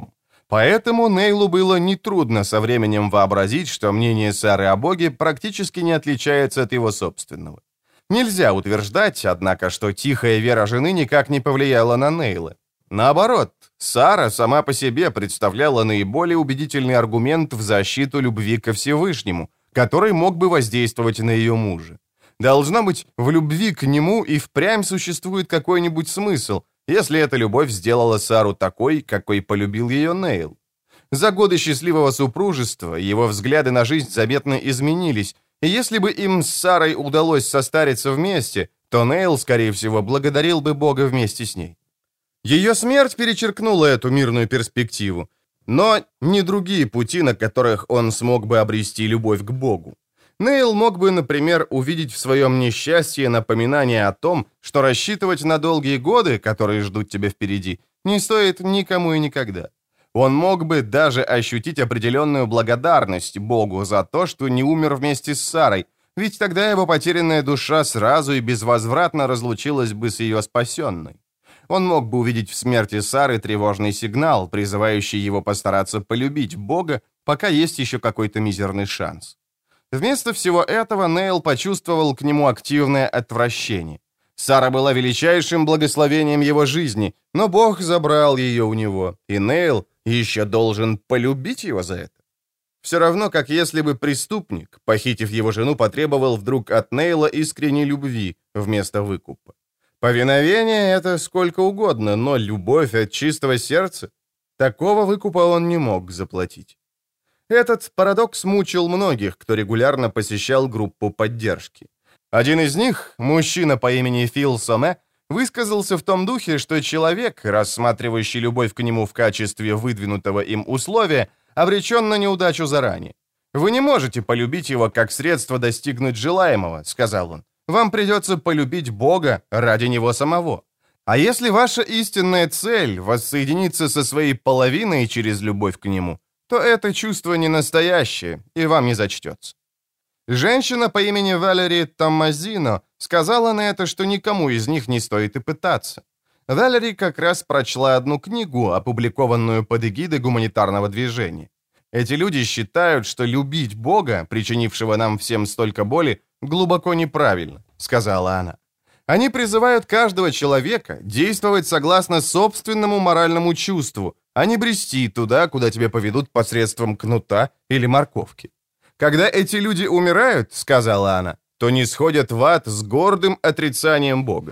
Поэтому Нейлу было нетрудно со временем вообразить, что мнение Сары о Боге практически не отличается от его собственного. Нельзя утверждать, однако, что тихая вера жены никак не повлияла на Нейла. Наоборот, Сара сама по себе представляла наиболее убедительный аргумент в защиту любви ко Всевышнему, который мог бы воздействовать на ее мужа. Должно быть, в любви к нему и впрямь существует какой-нибудь смысл, если эта любовь сделала Сару такой, какой полюбил ее Нейл. За годы счастливого супружества его взгляды на жизнь заметно изменились, и если бы им с Сарой удалось состариться вместе, то Нейл, скорее всего, благодарил бы Бога вместе с ней. Ее смерть перечеркнула эту мирную перспективу, но не другие пути, на которых он смог бы обрести любовь к Богу. Нейл мог бы, например, увидеть в своем несчастье напоминание о том, что рассчитывать на долгие годы, которые ждут тебя впереди, не стоит никому и никогда. Он мог бы даже ощутить определенную благодарность Богу за то, что не умер вместе с Сарой, ведь тогда его потерянная душа сразу и безвозвратно разлучилась бы с ее спасенной. Он мог бы увидеть в смерти Сары тревожный сигнал, призывающий его постараться полюбить Бога, пока есть еще какой-то мизерный шанс. Вместо всего этого Нейл почувствовал к нему активное отвращение. Сара была величайшим благословением его жизни, но Бог забрал ее у него, и Нейл еще должен полюбить его за это. Все равно, как если бы преступник, похитив его жену, потребовал вдруг от Нейла искренней любви вместо выкупа. Повиновение — это сколько угодно, но любовь от чистого сердца — такого выкупа он не мог заплатить. Этот парадокс мучил многих, кто регулярно посещал группу поддержки. Один из них, мужчина по имени Фил Соме, высказался в том духе, что человек, рассматривающий любовь к нему в качестве выдвинутого им условия, обречен на неудачу заранее. «Вы не можете полюбить его как средство достигнуть желаемого», — сказал он. «Вам придется полюбить Бога ради него самого. А если ваша истинная цель — воссоединиться со своей половиной через любовь к нему, то это чувство не настоящее и вам не зачтется». Женщина по имени Валери Томмазино сказала на это, что никому из них не стоит и пытаться. Валери как раз прочла одну книгу, опубликованную под эгидой гуманитарного движения. Эти люди считают, что любить Бога, причинившего нам всем столько боли, глубоко неправильно, сказала она. Они призывают каждого человека действовать согласно собственному моральному чувству, а не брести туда, куда тебя поведут посредством кнута или морковки. Когда эти люди умирают, сказала она, то не сходят в ад с гордым отрицанием Бога.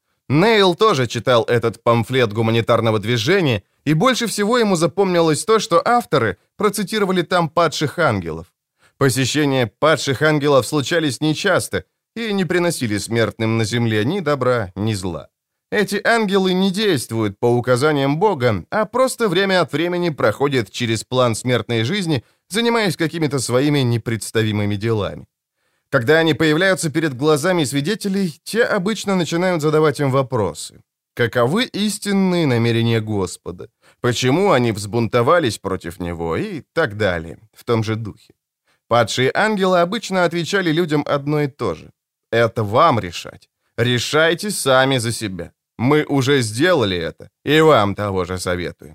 Нейл тоже читал этот памфлет гуманитарного движения, и больше всего ему запомнилось то, что авторы процитировали там падших ангелов. Посещения падших ангелов случались нечасто и не приносили смертным на земле ни добра, ни зла. Эти ангелы не действуют по указаниям Бога, а просто время от времени проходят через план смертной жизни, занимаясь какими-то своими непредставимыми делами. Когда они появляются перед глазами свидетелей, те обычно начинают задавать им вопросы. Каковы истинные намерения Господа? Почему они взбунтовались против Него? И так далее, в том же духе. Падшие ангелы обычно отвечали людям одно и то же. Это вам решать. Решайте сами за себя. Мы уже сделали это, и вам того же советуем.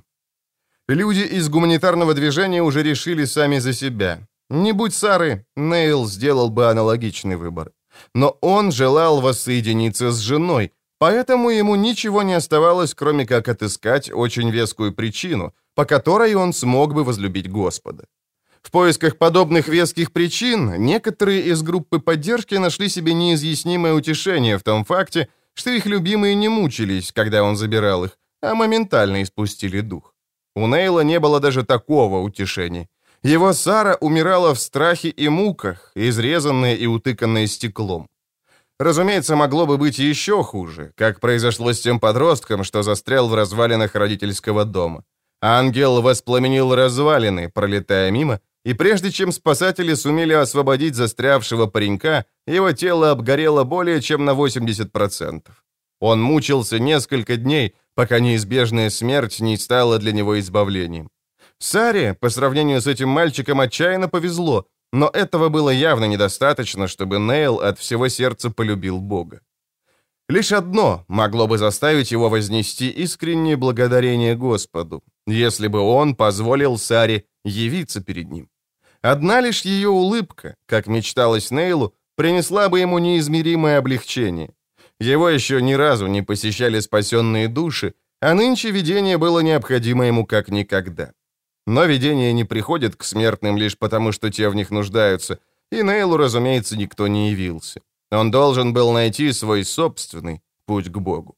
Люди из гуманитарного движения уже решили сами за себя. Не будь Сары, Нейл сделал бы аналогичный выбор. Но он желал воссоединиться с женой, поэтому ему ничего не оставалось, кроме как отыскать очень вескую причину, по которой он смог бы возлюбить Господа. В поисках подобных веских причин некоторые из группы поддержки нашли себе неизъяснимое утешение в том факте, что их любимые не мучились, когда он забирал их, а моментально испустили дух. У Нейла не было даже такого утешения. Его Сара умирала в страхе и муках, изрезанная и утыканная стеклом. Разумеется, могло бы быть еще хуже, как произошло с тем подростком, что застрял в развалинах родительского дома. Ангел воспламенил развалины, пролетая мимо, и прежде чем спасатели сумели освободить застрявшего паренька, его тело обгорело более чем на 80%. Он мучился несколько дней, пока неизбежная смерть не стала для него избавлением. Саре, по сравнению с этим мальчиком, отчаянно повезло, но этого было явно недостаточно, чтобы Нейл от всего сердца полюбил Бога. Лишь одно могло бы заставить его вознести искреннее благодарение Господу, если бы он позволил Саре явиться перед ним. Одна лишь ее улыбка, как мечталось Нейлу, принесла бы ему неизмеримое облегчение. Его еще ни разу не посещали спасенные души, а нынче видение было необходимо ему как никогда. Но видения не приходят к смертным лишь потому, что те в них нуждаются, и Нейлу, разумеется, никто не явился. Он должен был найти свой собственный путь к Богу.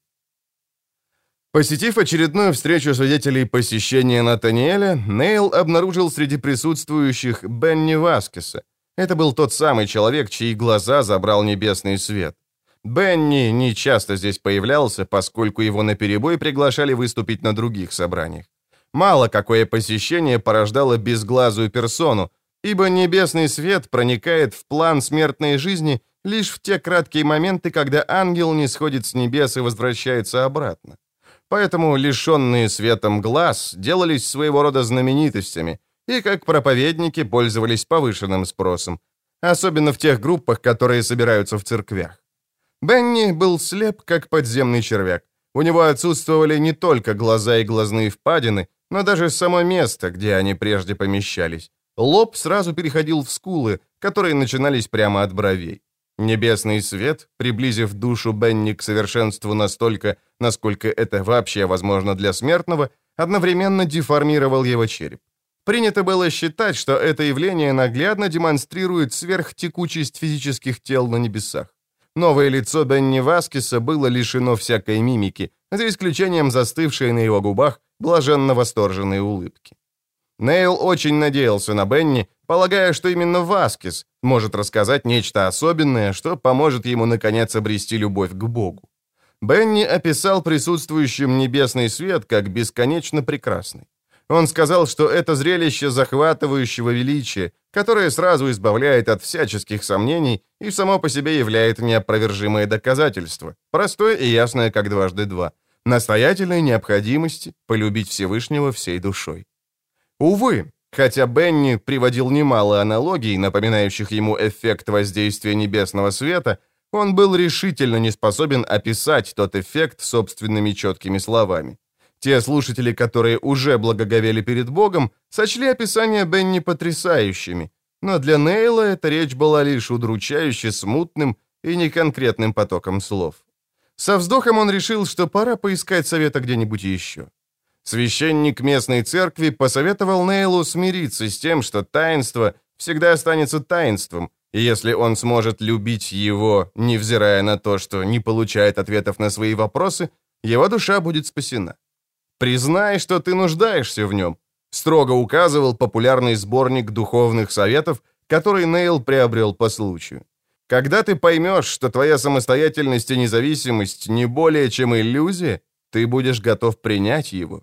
Посетив очередную встречу свидетелей посещения Натаниэля, Нейл обнаружил среди присутствующих Бенни Васкеса. Это был тот самый человек, чьи глаза забрал небесный свет. Бенни не часто здесь появлялся, поскольку его наперебой приглашали выступить на других собраниях. Мало какое посещение порождало безглазую персону, ибо небесный свет проникает в план смертной жизни лишь в те краткие моменты, когда ангел не сходит с небес и возвращается обратно. Поэтому лишенные светом глаз делались своего рода знаменитостями и, как проповедники, пользовались повышенным спросом, особенно в тех группах, которые собираются в церквях. Бенни был слеп, как подземный червяк. У него отсутствовали не только глаза и глазные впадины, но даже само место, где они прежде помещались. Лоб сразу переходил в скулы, которые начинались прямо от бровей. Небесный свет, приблизив душу Бенни к совершенству настолько, насколько это вообще возможно для смертного, одновременно деформировал его череп. Принято было считать, что это явление наглядно демонстрирует сверхтекучесть физических тел на небесах. Новое лицо Бенни Васкеса было лишено всякой мимики, за исключением застывшей на его губах блаженно восторженной улыбки. Нейл очень надеялся на Бенни, полагая, что именно Васкес может рассказать нечто особенное, что поможет ему, наконец, обрести любовь к Богу. Бенни описал присутствующим небесный свет как бесконечно прекрасный. Он сказал, что это зрелище захватывающего величия, которое сразу избавляет от всяческих сомнений и само по себе является неопровержимое доказательство, простое и ясное, как дважды два, настоятельной необходимости полюбить Всевышнего всей душой. Увы, хотя Бенни приводил немало аналогий, напоминающих ему эффект воздействия небесного света, он был решительно не способен описать тот эффект собственными четкими словами. Те слушатели, которые уже благоговели перед Богом, сочли описания Бенни потрясающими, но для Нейла эта речь была лишь удручающе смутным и неконкретным потоком слов. Со вздохом он решил, что пора поискать совета где-нибудь еще. Священник местной церкви посоветовал Нейлу смириться с тем, что таинство всегда останется таинством, и если он сможет любить его, невзирая на то, что не получает ответов на свои вопросы, его душа будет спасена. «Признай, что ты нуждаешься в нем», строго указывал популярный сборник духовных советов, который Нейл приобрел по случаю. «Когда ты поймешь, что твоя самостоятельность и независимость не более чем иллюзия, ты будешь готов принять его».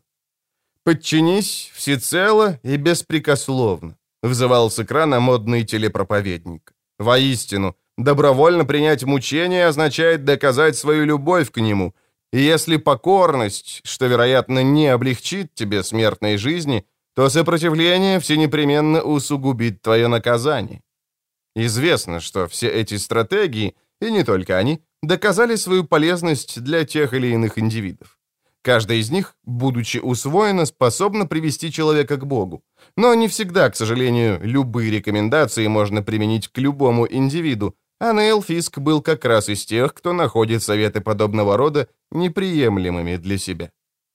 «Подчинись всецело и беспрекословно», взывал с экрана модный телепроповедник. «Воистину, добровольно принять мучение означает доказать свою любовь к нему, и если покорность, что, вероятно, не облегчит тебе смертной жизни, то сопротивление всенепременно усугубит твое наказание». Известно, что все эти стратегии, и не только они, доказали свою полезность для тех или иных индивидов. Каждая из них, будучи усвоена, способна привести человека к Богу. Но не всегда, к сожалению, любые рекомендации можно применить к любому индивиду, а Нейл Фиск был как раз из тех, кто находит советы подобного рода неприемлемыми для себя.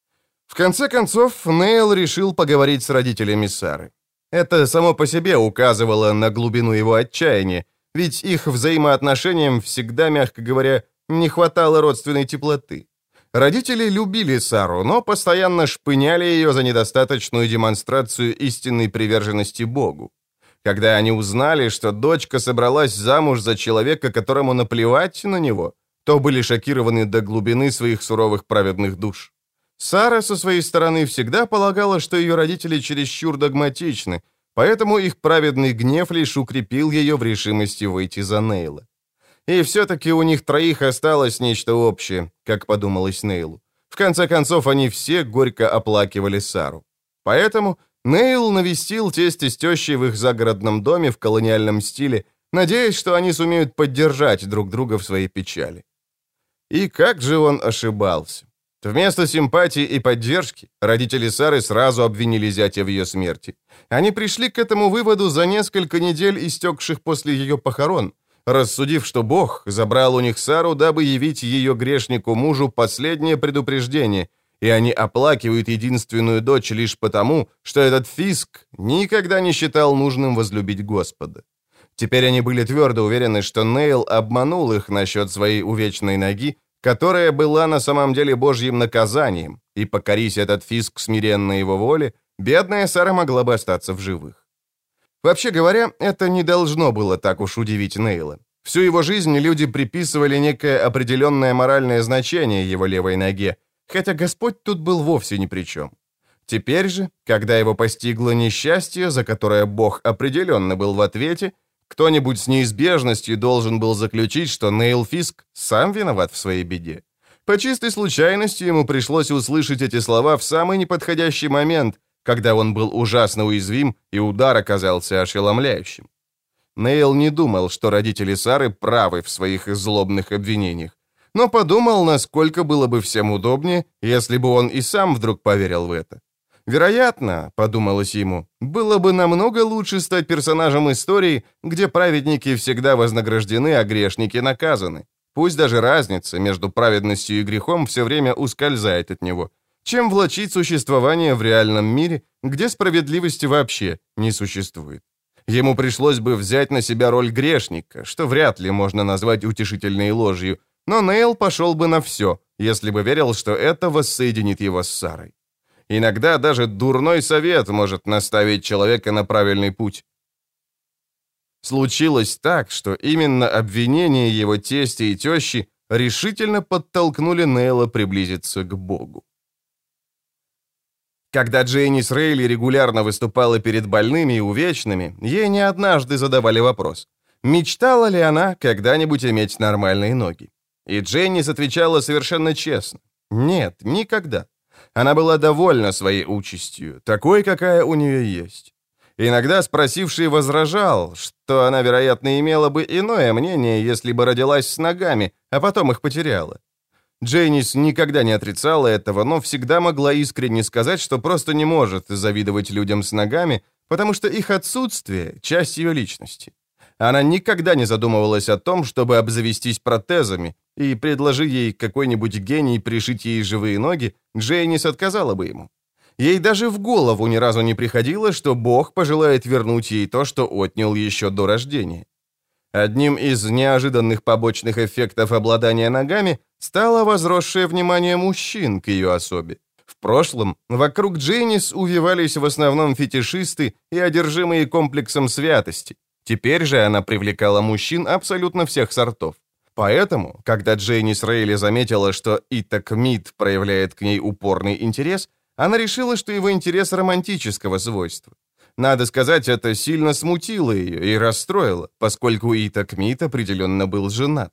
В конце концов, Нейл решил поговорить с родителями Сары. Это само по себе указывало на глубину его отчаяния, ведь их взаимоотношениям всегда, мягко говоря, не хватало родственной теплоты. Родители любили Сару, но постоянно шпыняли ее за недостаточную демонстрацию истинной приверженности Богу. Когда они узнали, что дочка собралась замуж за человека, которому наплевать на него, то были шокированы до глубины своих суровых праведных душ. Сара, со своей стороны, всегда полагала, что ее родители чересчур догматичны, поэтому их праведный гнев лишь укрепил ее в решимости выйти за Нейла. И все-таки у них троих осталось нечто общее, как подумалось Нейлу. В конце концов, они все горько оплакивали Сару. Поэтому Нейл навестил тесть с тещей в их загородном доме в колониальном стиле, надеясь, что они сумеют поддержать друг друга в своей печали. И как же он ошибался. Вместо симпатии и поддержки родители Сары сразу обвинили зятя в ее смерти. Они пришли к этому выводу за несколько недель, истекших после ее похорон, рассудив, что Бог забрал у них Сару, дабы явить ее грешнику мужу последнее предупреждение, и они оплакивают единственную дочь лишь потому, что этот Фиск никогда не считал нужным возлюбить Господа. Теперь они были твердо уверены, что Нейл обманул их насчет своей увечной ноги, которая была на самом деле Божьим наказанием, и покорись этот Фиск смиренно его воле, бедная Сара могла бы остаться в живых. Вообще говоря, это не должно было так уж удивить Нейла. Всю его жизнь люди приписывали некое определенное моральное значение его левой ноге, хотя Господь тут был вовсе ни при чем. Теперь же, когда его постигло несчастье, за которое Бог определенно был в ответе, кто-нибудь с неизбежностью должен был заключить, что Нейл Фиск сам виноват в своей беде. По чистой случайности ему пришлось услышать эти слова в самый неподходящий момент, когда он был ужасно уязвим, и удар оказался ошеломляющим. Нейл не думал, что родители Сары правы в своих злобных обвинениях, но подумал, насколько было бы всем удобнее, если бы он и сам вдруг поверил в это. Вероятно, подумалось ему, было бы намного лучше стать персонажем истории, где праведники всегда вознаграждены, а грешники наказаны. Пусть даже разница между праведностью и грехом все время ускользает от него, чем влачить существование в реальном мире, где справедливости вообще не существует. Ему пришлось бы взять на себя роль грешника, что вряд ли можно назвать утешительной ложью, но Нейл пошел бы на все, если бы верил, что это воссоединит его с Сарой. Иногда даже дурной совет может наставить человека на правильный путь. Случилось так, что именно обвинения его тестя и тещи решительно подтолкнули Нейла приблизиться к Богу. Когда Джейнис Рейли регулярно выступала перед больными и увечными, ей не однажды задавали вопрос, мечтала ли она когда-нибудь иметь нормальные ноги. И Джейнис отвечала совершенно честно. Нет, никогда. Она была довольна своей участью, такой, какая у нее есть. Иногда спросивший возражал, что она, вероятно, имела бы иное мнение, если бы родилась с ногами, а потом их потеряла. Джейнис никогда не отрицала этого, но всегда могла искренне сказать, что просто не может завидовать людям с ногами, потому что их отсутствие – часть ее личности. Она никогда не задумывалась о том, чтобы обзавестись протезами, и предложи ей какой-нибудь гений пришить ей живые ноги, Джейнис отказала бы ему. Ей даже в голову ни разу не приходило, что Бог пожелает вернуть ей то, что отнял еще до рождения. Одним из неожиданных побочных эффектов обладания ногами стало возросшее внимание мужчин к ее особе. В прошлом вокруг Джейнис увивались в основном фетишисты и одержимые комплексом святости. Теперь же она привлекала мужчин абсолютно всех сортов. Поэтому, когда Джейнис Рейли заметила, что Итак Мид проявляет к ней упорный интерес, она решила, что его интерес романтического свойства. Надо сказать, это сильно смутило ее и расстроило, поскольку Итак Мид определенно был женат.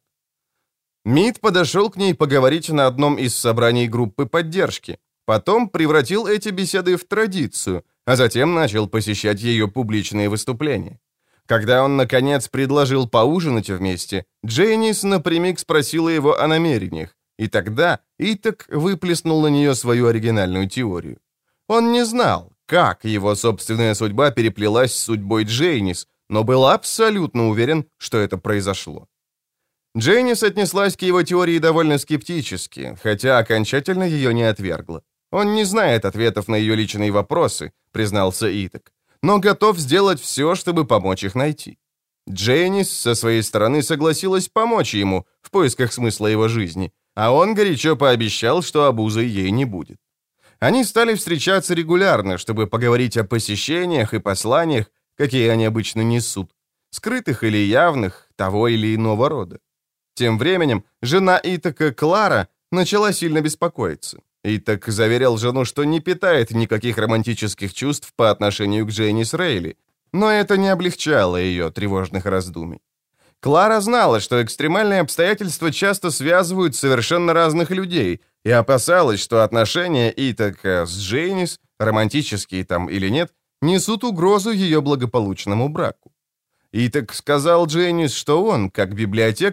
Мид подошел к ней поговорить на одном из собраний группы поддержки, потом превратил эти беседы в традицию, а затем начал посещать ее публичные выступления. Когда он, наконец, предложил поужинать вместе, Джейнис напрямик спросила его о намерениях, и тогда Итак выплеснул на нее свою оригинальную теорию. Он не знал, как его собственная судьба переплелась с судьбой Джейнис, но был абсолютно уверен, что это произошло. Джейнис отнеслась к его теории довольно скептически, хотя окончательно ее не отвергла. Он не знает ответов на ее личные вопросы, признался Итак, но готов сделать все, чтобы помочь их найти. Джейнис со своей стороны согласилась помочь ему в поисках смысла его жизни, а он горячо пообещал, что обузой ей не будет. Они стали встречаться регулярно, чтобы поговорить о посещениях и посланиях, какие они обычно несут, скрытых или явных, того или иного рода. Тем временем жена Итака Клара начала сильно беспокоиться. Итак заверял жену, что не питает никаких романтических чувств по отношению к Джейнис Рейли, но это не облегчало ее тревожных раздумий. Клара знала, что экстремальные обстоятельства часто связывают совершенно разных людей, и опасалась, что отношения Итака с Джейнис, романтические там или нет, несут угрозу ее благополучному браку. Итак сказал Джейнис, что он, как библиотекарь,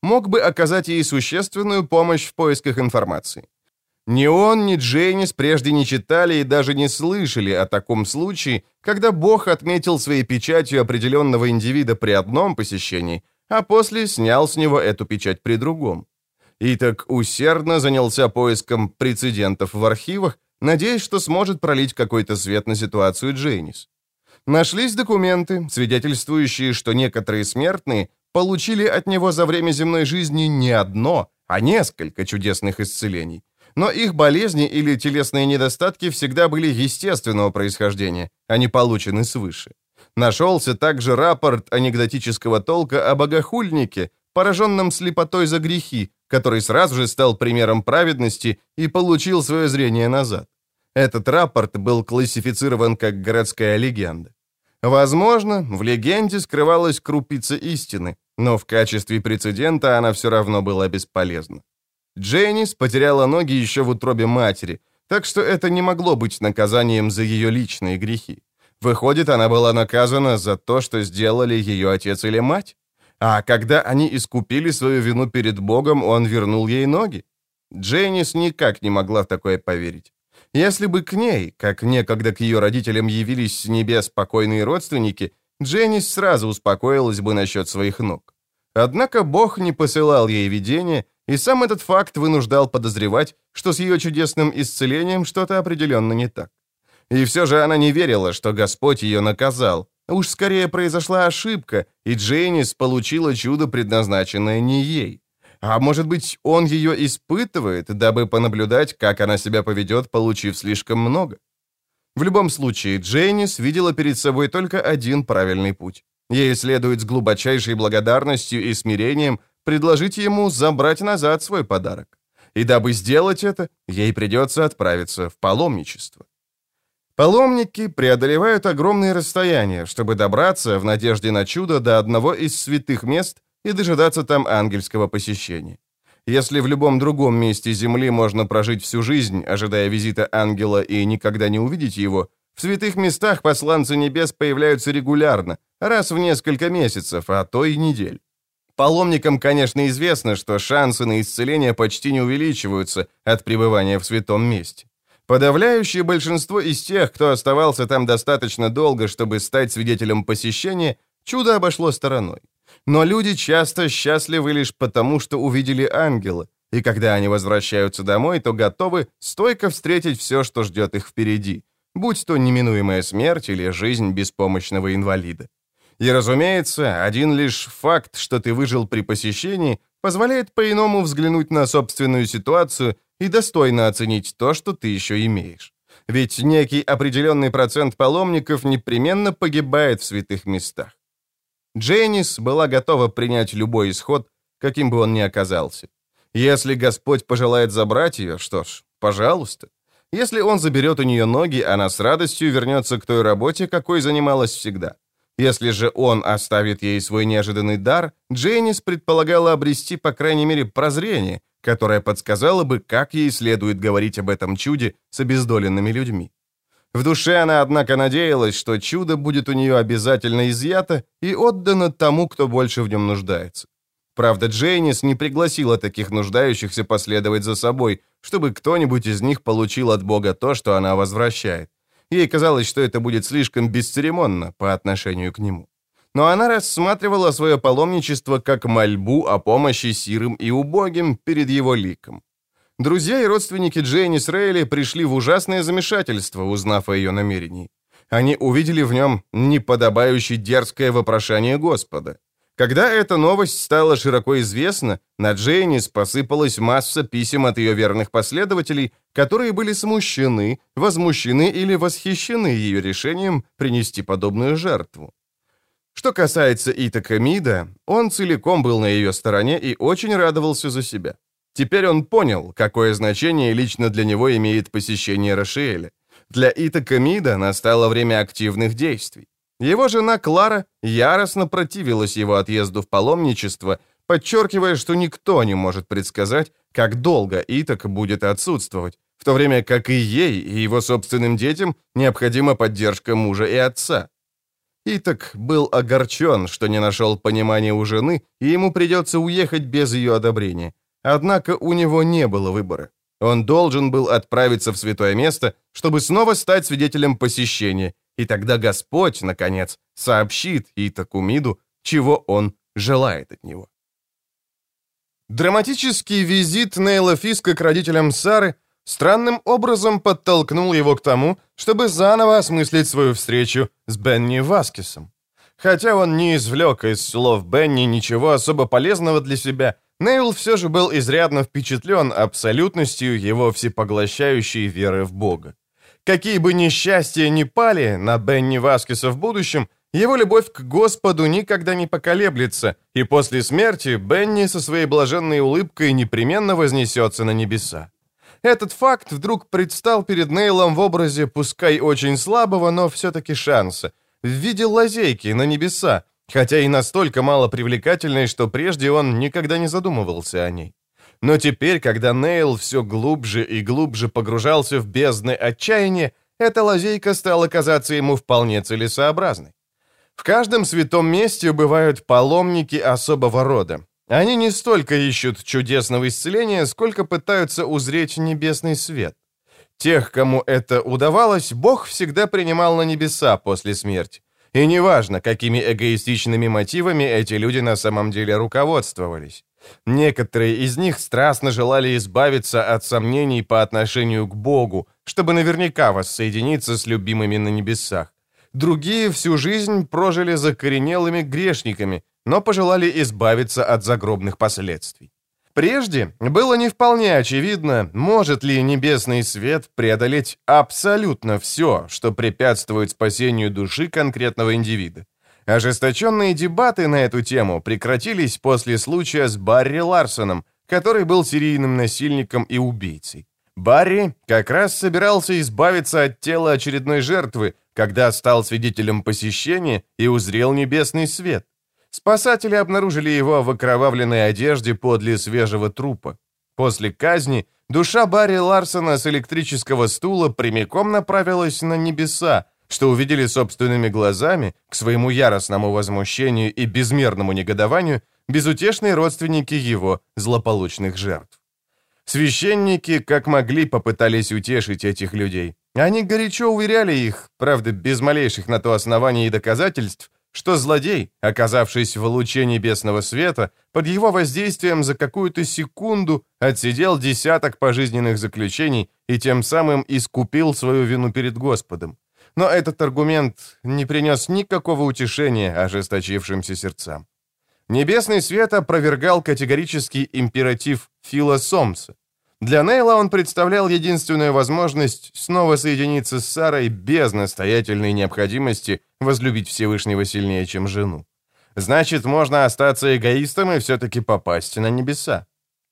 мог бы оказать ей существенную помощь в поисках информации. Ни он, ни Джейнис прежде не читали и даже не слышали о таком случае, когда Бог отметил своей печатью определенного индивида при одном посещении, а после снял с него эту печать при другом. Итак, усердно занялся поиском прецедентов в архивах, надеясь, что сможет пролить какой-то свет на ситуацию Джейнис. Нашлись документы, свидетельствующие, что некоторые смертные получили от него за время земной жизни не одно, а несколько чудесных исцелений. Но их болезни или телесные недостатки всегда были естественного происхождения, а не получены свыше. Нашелся также рапорт анекдотического толка о богохульнике, пораженном слепотой за грехи, который сразу же стал примером праведности и получил свое зрение назад. Этот рапорт был классифицирован как городская легенда. Возможно, в легенде скрывалась крупица истины, но в качестве прецедента она все равно была бесполезна. Джейнис потеряла ноги еще в утробе матери, так что это не могло быть наказанием за ее личные грехи. Выходит, она была наказана за то, что сделали ее отец или мать? А когда они искупили свою вину перед Богом, он вернул ей ноги? Джейнис никак не могла в такое поверить. Если бы к ней, как некогда к ее родителям, явились с небес спокойные родственники, Джейнис сразу успокоилась бы насчет своих ног. Однако Бог не посылал ей видения, и сам этот факт вынуждал подозревать, что с ее чудесным исцелением что-то определенно не так. И все же она не верила, что Господь ее наказал. Уж скорее произошла ошибка, и Джейнис получила чудо, предназначенное не ей. А может быть, он ее испытывает, дабы понаблюдать, как она себя поведет, получив слишком много? В любом случае, Джейнис видела перед собой только один правильный путь. Ей следует с глубочайшей благодарностью и смирением предложить ему забрать назад свой подарок. И дабы сделать это, ей придется отправиться в паломничество. Паломники преодолевают огромные расстояния, чтобы добраться, в надежде на чудо, до одного из святых мест и дожидаться там ангельского посещения. Если в любом другом месте Земли можно прожить всю жизнь, ожидая визита ангела и никогда не увидеть его, в святых местах посланцы небес появляются регулярно, раз в несколько месяцев, а то и недель. Паломникам, конечно, известно, что шансы на исцеление почти не увеличиваются от пребывания в святом месте. Подавляющее большинство из тех, кто оставался там достаточно долго, чтобы стать свидетелем посещения, чудо обошло стороной. Но люди часто счастливы лишь потому, что увидели ангела, и когда они возвращаются домой, то готовы стойко встретить все, что ждет их впереди, будь то неминуемая смерть или жизнь беспомощного инвалида. И, разумеется, один лишь факт, что ты выжил при посещении, позволяет по-иному взглянуть на собственную ситуацию и достойно оценить то, что ты еще имеешь. Ведь некий определенный процент паломников непременно погибает в святых местах. Джейнис была готова принять любой исход, каким бы он ни оказался. Если Господь пожелает забрать ее, что ж, пожалуйста. Если Он заберет у нее ноги, она с радостью вернется к той работе, какой занималась всегда. Если же Он оставит ей свой неожиданный дар, Джейнис предполагала обрести, по крайней мере, прозрение, которое подсказало бы, как ей следует говорить об этом чуде с обездоленными людьми. В душе она, однако, надеялась, что чудо будет у нее обязательно изъято и отдано тому, кто больше в нем нуждается. Правда, Джейнис не пригласила таких нуждающихся последовать за собой, чтобы кто-нибудь из них получил от Бога то, что она возвращает. Ей казалось, что это будет слишком бесцеремонно по отношению к нему. Но она рассматривала свое паломничество как мольбу о помощи сирым и убогим перед его ликом. Друзья и родственники Джейнис Рейли пришли в ужасное замешательство, узнав о ее намерении. Они увидели в нем неподобающее дерзкое вопрошание Господа. Когда эта новость стала широко известна, на Джейнис посыпалась масса писем от ее верных последователей, которые были смущены, возмущены или восхищены ее решением принести подобную жертву. Что касается Итака Мида, он целиком был на ее стороне и очень радовался за себя. Теперь он понял, какое значение лично для него имеет посещение Рошиэля. Для Итака Мида настало время активных действий. Его жена Клара яростно противилась его отъезду в паломничество, подчеркивая, что никто не может предсказать, как долго Итак будет отсутствовать, в то время как и ей, и его собственным детям необходима поддержка мужа и отца. Итак был огорчен, что не нашел понимания у жены, и ему придется уехать без ее одобрения. Однако у него не было выбора. Он должен был отправиться в святое место, чтобы снова стать свидетелем посещения, и тогда Господь, наконец, сообщит Итакумиду, чего он желает от него. Драматический визит Нейла Фиска к родителям Сары странным образом подтолкнул его к тому, чтобы заново осмыслить свою встречу с Бенни Васкесом. Хотя он не извлек из слов Бенни ничего особо полезного для себя, Нейл все же был изрядно впечатлен абсолютностью его всепоглощающей веры в Бога. Какие бы несчастья ни пали на Бенни Васкеса в будущем, его любовь к Господу никогда не поколеблется, и после смерти Бенни со своей блаженной улыбкой непременно вознесется на небеса. Этот факт вдруг предстал перед Нейлом в образе, пускай очень слабого, но все-таки шанса, в виде лазейки на небеса, хотя и настолько мало привлекательной, что прежде он никогда не задумывался о ней. Но теперь, когда Нейл все глубже и глубже погружался в бездны отчаяния, эта лазейка стала казаться ему вполне целесообразной. В каждом святом месте бывают паломники особого рода. Они не столько ищут чудесного исцеления, сколько пытаются узреть небесный свет. Тех, кому это удавалось, Бог всегда принимал на небеса после смерти. И неважно, какими эгоистичными мотивами эти люди на самом деле руководствовались. Некоторые из них страстно желали избавиться от сомнений по отношению к Богу, чтобы наверняка воссоединиться с любимыми на небесах. Другие всю жизнь прожили закоренелыми грешниками, но пожелали избавиться от загробных последствий. Прежде было не вполне очевидно, может ли небесный свет преодолеть абсолютно все, что препятствует спасению души конкретного индивида. Ожесточенные дебаты на эту тему прекратились после случая с Барри Ларсоном, который был серийным насильником и убийцей. Барри как раз собирался избавиться от тела очередной жертвы, когда стал свидетелем посещения и узрел небесный свет. Спасатели обнаружили его в окровавленной одежде подле свежего трупа. После казни душа Барри Ларсона с электрического стула прямиком направилась на небеса, что увидели собственными глазами, к своему яростному возмущению и безмерному негодованию, безутешные родственники его злополучных жертв. Священники, как могли, попытались утешить этих людей. Они горячо уверяли их, правда, без малейших на то оснований и доказательств, что злодей, оказавшись в луче небесного света, под его воздействием за какую-то секунду отсидел десяток пожизненных заключений и тем самым искупил свою вину перед Господом. Но этот аргумент не принес никакого утешения ожесточившимся сердцам. Небесный свет опровергал категорический императив Фила Сомса. Для Нейла он представлял единственную возможность снова соединиться с Сарой без настоятельной необходимости возлюбить Всевышнего сильнее, чем жену. Значит, можно остаться эгоистом и все-таки попасть на небеса.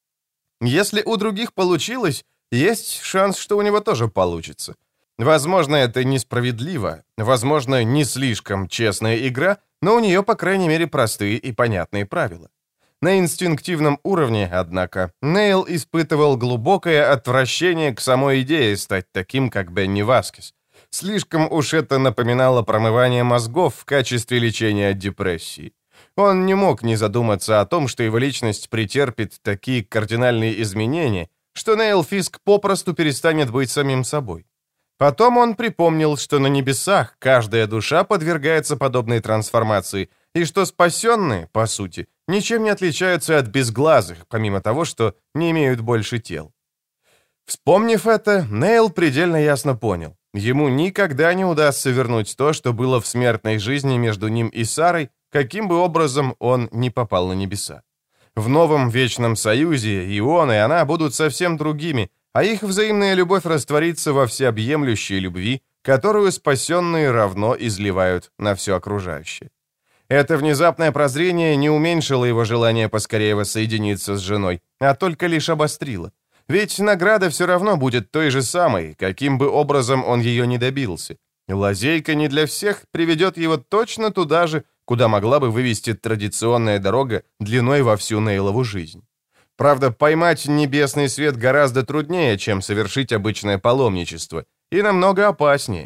Если у других получилось, есть шанс, что у него тоже получится. Возможно, это несправедливо, возможно, не слишком честная игра, но у нее, по крайней мере, простые и понятные правила. На инстинктивном уровне, однако, Нейл испытывал глубокое отвращение к самой идее стать таким, как Бенни Васкес. Слишком уж это напоминало промывание мозгов в качестве лечения от депрессии. Он не мог не задуматься о том, что его личность претерпит такие кардинальные изменения, что Нейл Фиск попросту перестанет быть самим собой. Потом он припомнил, что на небесах каждая душа подвергается подобной трансформации, и что спасенные, по сути, ничем не отличаются от безглазых, помимо того, что не имеют больше тел. Вспомнив это, Нейл предельно ясно понял. Ему никогда не удастся вернуть то, что было в смертной жизни между ним и Сарой, каким бы образом он ни попал на небеса. В новом вечном союзе и он, и она будут совсем другими, а их взаимная любовь растворится во всеобъемлющей любви, которую спасенные равно изливают на все окружающее. Это внезапное прозрение не уменьшило его желание поскорее воссоединиться с женой, а только лишь обострило. Ведь награда все равно будет той же самой, каким бы образом он ее не добился. Лазейка не для всех приведет его точно туда же, куда могла бы вывести традиционная дорога длиной во всю Нейлову жизнь. Правда, поймать небесный свет гораздо труднее, чем совершить обычное паломничество, и намного опаснее.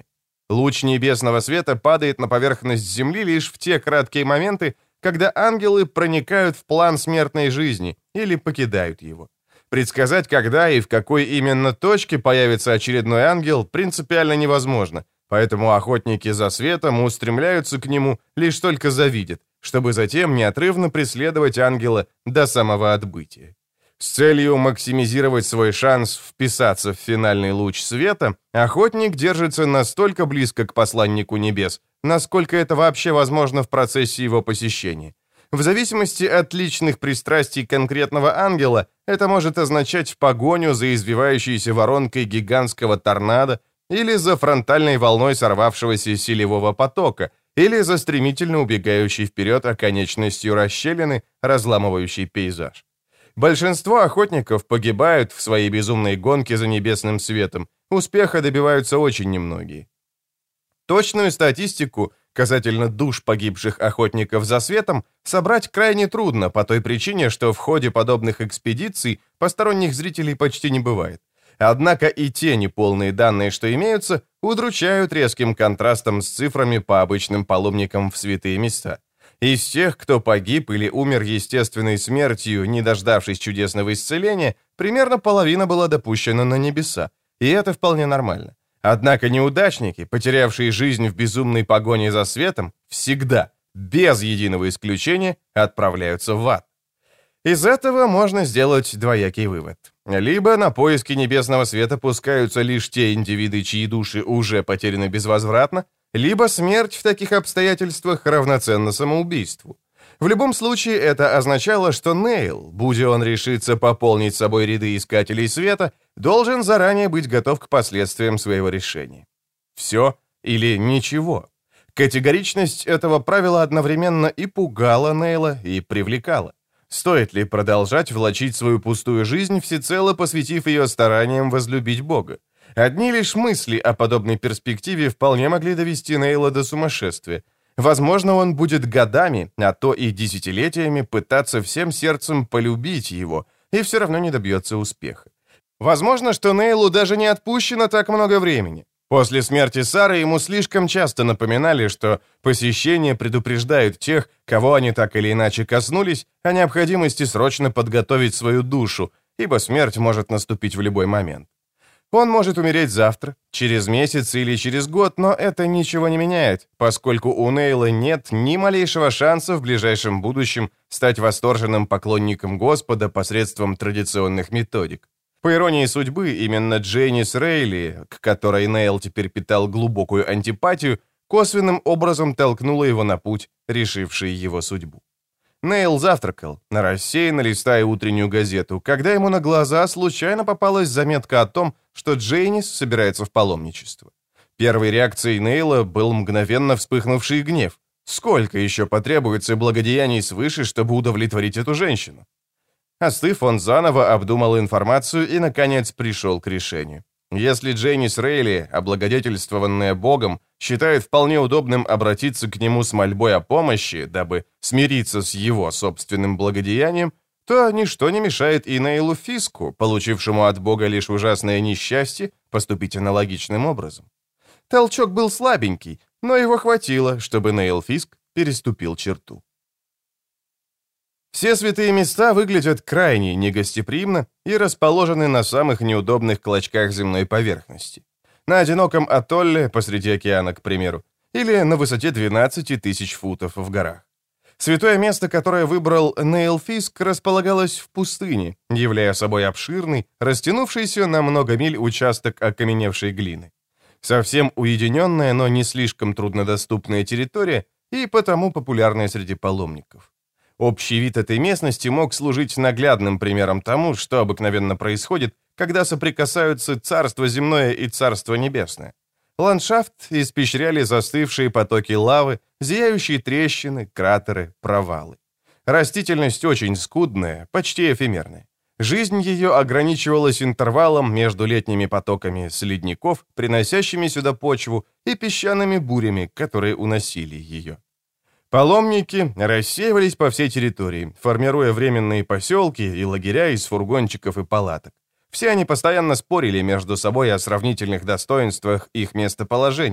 Луч небесного света падает на поверхность Земли лишь в те краткие моменты, когда ангелы проникают в план смертной жизни или покидают его. Предсказать, когда и в какой именно точке появится очередной ангел, принципиально невозможно, поэтому охотники за светом устремляются к нему, лишь только завидят, чтобы затем неотрывно преследовать ангела до самого отбытия. С целью максимизировать свой шанс вписаться в финальный луч света, охотник держится настолько близко к посланнику небес, насколько это вообще возможно в процессе его посещения. В зависимости от личных пристрастий конкретного ангела, это может означать погоню за извивающейся воронкой гигантского торнадо или за фронтальной волной сорвавшегося селевого потока, или за стремительно убегающей вперед оконечностью расщелины, разламывающей пейзаж. Большинство охотников погибают в своей безумной гонке за небесным светом, успеха добиваются очень немногие. Точную статистику касательно душ погибших охотников за светом собрать крайне трудно по той причине, что в ходе подобных экспедиций посторонних зрителей почти не бывает. Однако и те неполные данные, что имеются, удручают резким контрастом с цифрами по обычным паломникам в святые места. Из тех, кто погиб или умер естественной смертью, не дождавшись чудесного исцеления, примерно половина была допущена на небеса, и это вполне нормально. Однако неудачники, потерявшие жизнь в безумной погоне за светом, всегда, без единого исключения, отправляются в ад. Из этого можно сделать двоякий вывод. Либо на поиски небесного света пускаются лишь те индивиды, чьи души уже потеряны безвозвратно, либо смерть в таких обстоятельствах равноценна самоубийству. В любом случае, это означало, что Нейл, будь он решится пополнить собой ряды искателей света, должен заранее быть готов к последствиям своего решения. Все или ничего. Категоричность этого правила одновременно и пугала Нейла, и привлекала. Стоит ли продолжать влачить свою пустую жизнь, всецело посвятив ее стараниям возлюбить Бога? Одни лишь мысли о подобной перспективе вполне могли довести Нейла до сумасшествия. Возможно, он будет годами, а то и десятилетиями пытаться всем сердцем полюбить его, и все равно не добьется успеха. Возможно, что Нейлу даже не отпущено так много времени. После смерти Сары ему слишком часто напоминали, что посещения предупреждают тех, кого они так или иначе коснулись, о необходимости срочно подготовить свою душу, ибо смерть может наступить в любой момент. Он может умереть завтра, через месяц или через год, но это ничего не меняет, поскольку у Нейла нет ни малейшего шанса в ближайшем будущем стать восторженным поклонником Господа посредством традиционных методик. По иронии судьбы, именно Джейнис Рейли, к которой Нейл теперь питал глубокую антипатию, косвенным образом толкнула его на путь, решивший его судьбу. Нейл завтракал, рассеянно листая утреннюю газету, когда ему на глаза случайно попалась заметка о том, что Джейнис собирается в паломничество. Первой реакцией Нейла был мгновенно вспыхнувший гнев. Сколько еще потребуется благодеяний свыше, чтобы удовлетворить эту женщину? Остыв, он заново обдумал информацию и, наконец, пришел к решению. Если Джейнис Рейли, облагодетельствованная Богом, считает вполне удобным обратиться к нему с мольбой о помощи, дабы смириться с его собственным благодеянием, то ничто не мешает и Нейлу Фиску, получившему от Бога лишь ужасное несчастье, поступить аналогичным образом. Толчок был слабенький, но его хватило, чтобы Нейл Фиск переступил черту. Все святые места выглядят крайне негостеприимно и расположены на самых неудобных клочках земной поверхности. На одиноком атолле посреди океана, к примеру, или на высоте 12 тысяч футов в горах. Святое место, которое выбрал Нейл Фиск, располагалось в пустыне, являя собой обширный, растянувшийся на много миль участок окаменевшей глины. Совсем уединенная, но не слишком труднодоступная территория и потому популярная среди паломников. Общий вид этой местности мог служить наглядным примером тому, что обыкновенно происходит, когда соприкасаются царство земное и царство небесное. Ландшафт испещряли застывшие потоки лавы, зияющие трещины, кратеры, провалы. Растительность очень скудная, почти эфемерная. Жизнь ее ограничивалась интервалом между летними потоками с ледников, приносящими сюда почву, и песчаными бурями, которые уносили ее. Паломники рассеивались по всей территории, формируя временные поселки и лагеря из фургончиков и палаток. Все они постоянно спорили между собой о сравнительных достоинствах их местоположения,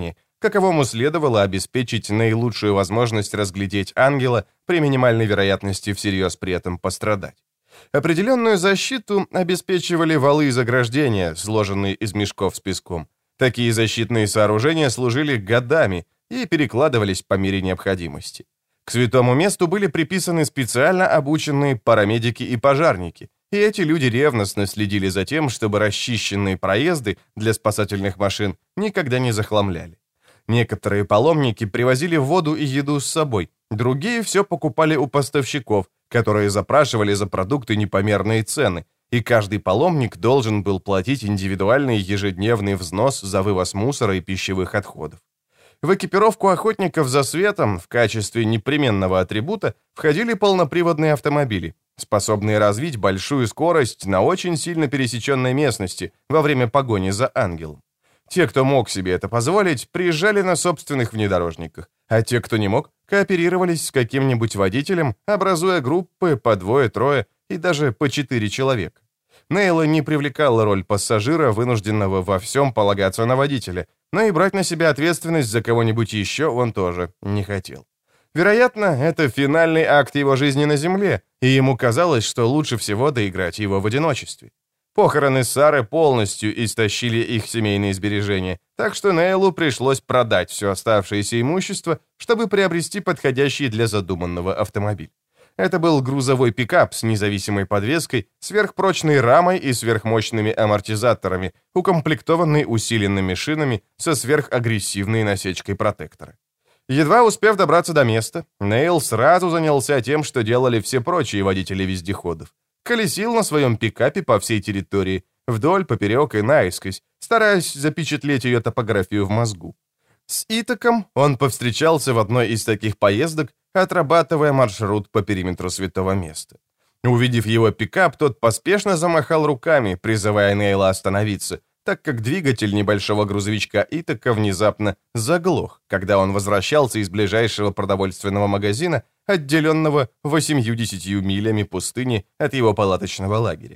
каковому следовало обеспечить наилучшую возможность разглядеть ангела при минимальной вероятности всерьез при этом пострадать. Определенную защиту обеспечивали валы из ограждения, сложенные из мешков с песком. Такие защитные сооружения служили годами и перекладывались по мере необходимости. К святому месту были приписаны специально обученные парамедики и пожарники, и эти люди ревностно следили за тем, чтобы расчищенные проезды для спасательных машин никогда не захламляли. Некоторые паломники привозили воду и еду с собой, другие все покупали у поставщиков, которые запрашивали за продукты непомерные цены, и каждый паломник должен был платить индивидуальный ежедневный взнос за вывоз мусора и пищевых отходов. В экипировку охотников за светом в качестве непременного атрибута входили полноприводные автомобили, способные развить большую скорость на очень сильно пересеченной местности во время погони за ангелом. Те, кто мог себе это позволить, приезжали на собственных внедорожниках, а те, кто не мог, кооперировались с каким-нибудь водителем, образуя группы по двое-трое и даже по 4 человека. Нейла не привлекала роль пассажира, вынужденного во всем полагаться на водителя, но и брать на себя ответственность за кого-нибудь еще он тоже не хотел. Вероятно, это финальный акт его жизни на Земле, и ему казалось, что лучше всего доиграть его в одиночестве. Похороны Сары полностью истощили их семейные сбережения, так что Нейлу пришлось продать все оставшееся имущество, чтобы приобрести подходящий для задуманного автомобиль. Это был грузовой пикап с независимой подвеской, сверхпрочной рамой и сверхмощными амортизаторами, укомплектованный усиленными шинами со сверхагрессивной насечкой протектора. Едва успев добраться до места, Нейл сразу занялся тем, что делали все прочие водители вездеходов. Колесил на своем пикапе по всей территории, вдоль, поперек и наискось, стараясь запечатлеть ее топографию в мозгу. С Итаком он повстречался в одной из таких поездок, отрабатывая маршрут по периметру святого места. Увидев его пикап, тот поспешно замахал руками, призывая Нейла остановиться, так как двигатель небольшого грузовичка Итака внезапно заглох, когда он возвращался из ближайшего продовольственного магазина, отделенного 8-10 милями пустыни от его палаточного лагеря.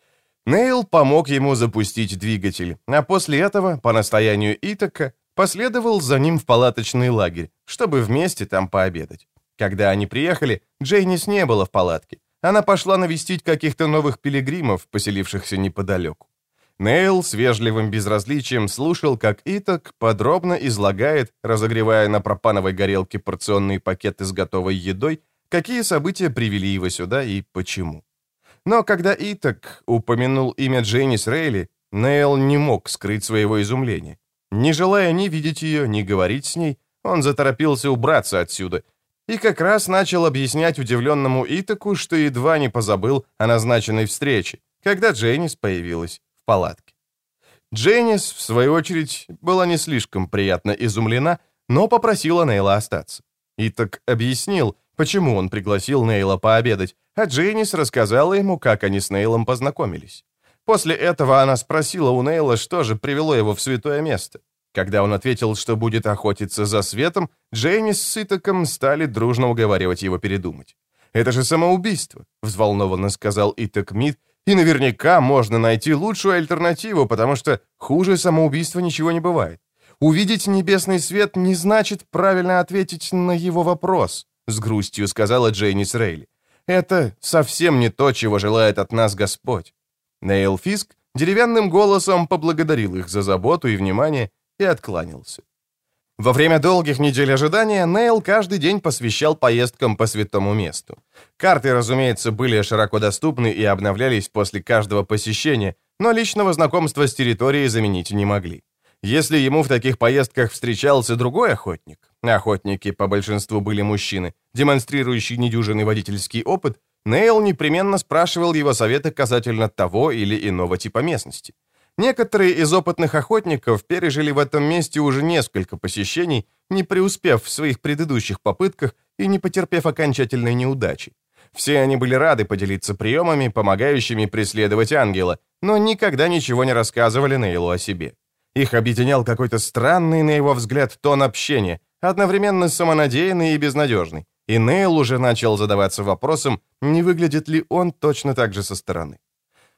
Нейл помог ему запустить двигатель, а после этого, по настоянию Итака, последовал за ним в палаточный лагерь, чтобы вместе там пообедать. Когда они приехали, Джейнис не было в палатке. Она пошла навестить каких-то новых пилигримов, поселившихся неподалеку. Нейл с вежливым безразличием слушал, как Итак подробно излагает, разогревая на пропановой горелке порционные пакеты с готовой едой, какие события привели его сюда и почему. Но когда Итак упомянул имя Джейнис Рейли, Нейл не мог скрыть своего изумления. Не желая ни видеть ее, ни говорить с ней, он заторопился убраться отсюда и как раз начал объяснять удивленному Итаку, что едва не позабыл о назначенной встрече, когда Джейнис появилась в палатке. Джейнис, в свою очередь, была не слишком приятно изумлена, но попросила Нейла остаться. Итак объяснил, почему он пригласил Нейла пообедать, а Джейнис рассказала ему, как они с Нейлом познакомились. После этого она спросила у Нейла, что же привело его в святое место. Когда он ответил, что будет охотиться за светом, Джейнис с Итаком стали дружно уговаривать его передумать. «Это же самоубийство», — взволнованно сказал Итак Мид, «и наверняка можно найти лучшую альтернативу, потому что хуже самоубийства ничего не бывает. Увидеть небесный свет не значит правильно ответить на его вопрос», — с грустью сказала Джейнис Рейли. «Это совсем не то, чего желает от нас Господь». Нейл Фиск деревянным голосом поблагодарил их за заботу и внимание и откланялся. Во время долгих недель ожидания Нейл каждый день посвящал поездкам по святому месту. Карты, разумеется, были широко доступны и обновлялись после каждого посещения, но личного знакомства с территорией заменить не могли. Если ему в таких поездках встречался другой охотник, охотники по большинству были мужчины, демонстрирующие недюжинный водительский опыт, Нейл непременно спрашивал его советы касательно того или иного типа местности. Некоторые из опытных охотников пережили в этом месте уже несколько посещений, не преуспев в своих предыдущих попытках и не потерпев окончательной неудачи. Все они были рады поделиться приемами, помогающими преследовать ангела, но никогда ничего не рассказывали Нейлу о себе. Их объединял какой-то странный, на его взгляд, тон общения, одновременно самонадеянный и безнадежный, и Нейл уже начал задаваться вопросом, не выглядит ли он точно так же со стороны.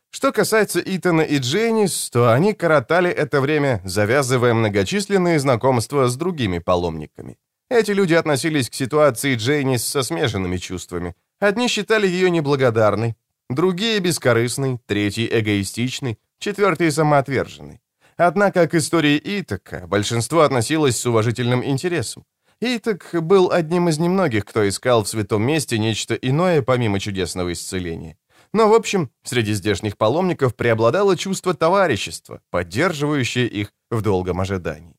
Что касается Итана и Джейнис, то они коротали это время, завязывая многочисленные знакомства с другими паломниками. Эти люди относились к ситуации Джейнис со смешанными чувствами. Одни считали ее неблагодарной, другие — бескорыстной, третий — эгоистичной, четвертый — самоотверженной. Однако к истории Итака большинство относилось с уважительным интересом. Итак был одним из немногих, кто искал в святом месте нечто иное, помимо чудесного исцеления. Но, в общем, среди здешних паломников преобладало чувство товарищества, поддерживающее их в долгом ожидании.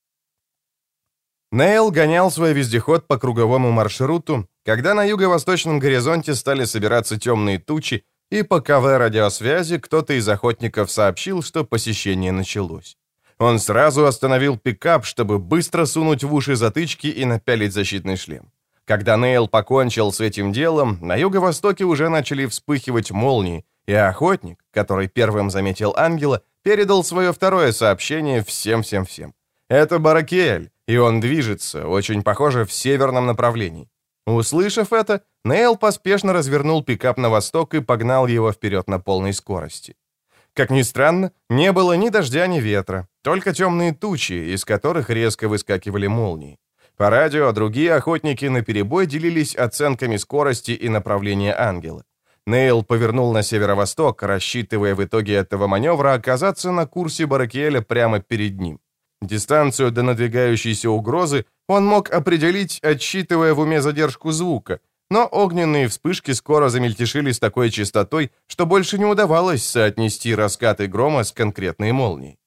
Нейл гонял свой вездеход по круговому маршруту, когда на юго-восточном горизонте стали собираться темные тучи, и по КВ-радиосвязи кто-то из охотников сообщил, что посещение началось. Он сразу остановил пикап, чтобы быстро сунуть в уши затычки и напялить защитный шлем. Когда Нейл покончил с этим делом, на юго-востоке уже начали вспыхивать молнии, и охотник, который первым заметил ангела, передал свое второе сообщение всем-всем-всем. Это Баракиэль, и он движется, очень похоже, в северном направлении. Услышав это, Нейл поспешно развернул пикап на восток и погнал его вперед на полной скорости. Как ни странно, не было ни дождя, ни ветра, только темные тучи, из которых резко выскакивали молнии. По радио другие охотники наперебой делились оценками скорости и направления ангела. Нейл повернул на северо-восток, рассчитывая в итоге этого маневра оказаться на курсе Баракиэля прямо перед ним. Дистанцию до надвигающейся угрозы он мог определить, отсчитывая в уме задержку звука, но огненные вспышки скоро замельтешили с такой частотой, что больше не удавалось соотнести раскаты грома с конкретной молнией.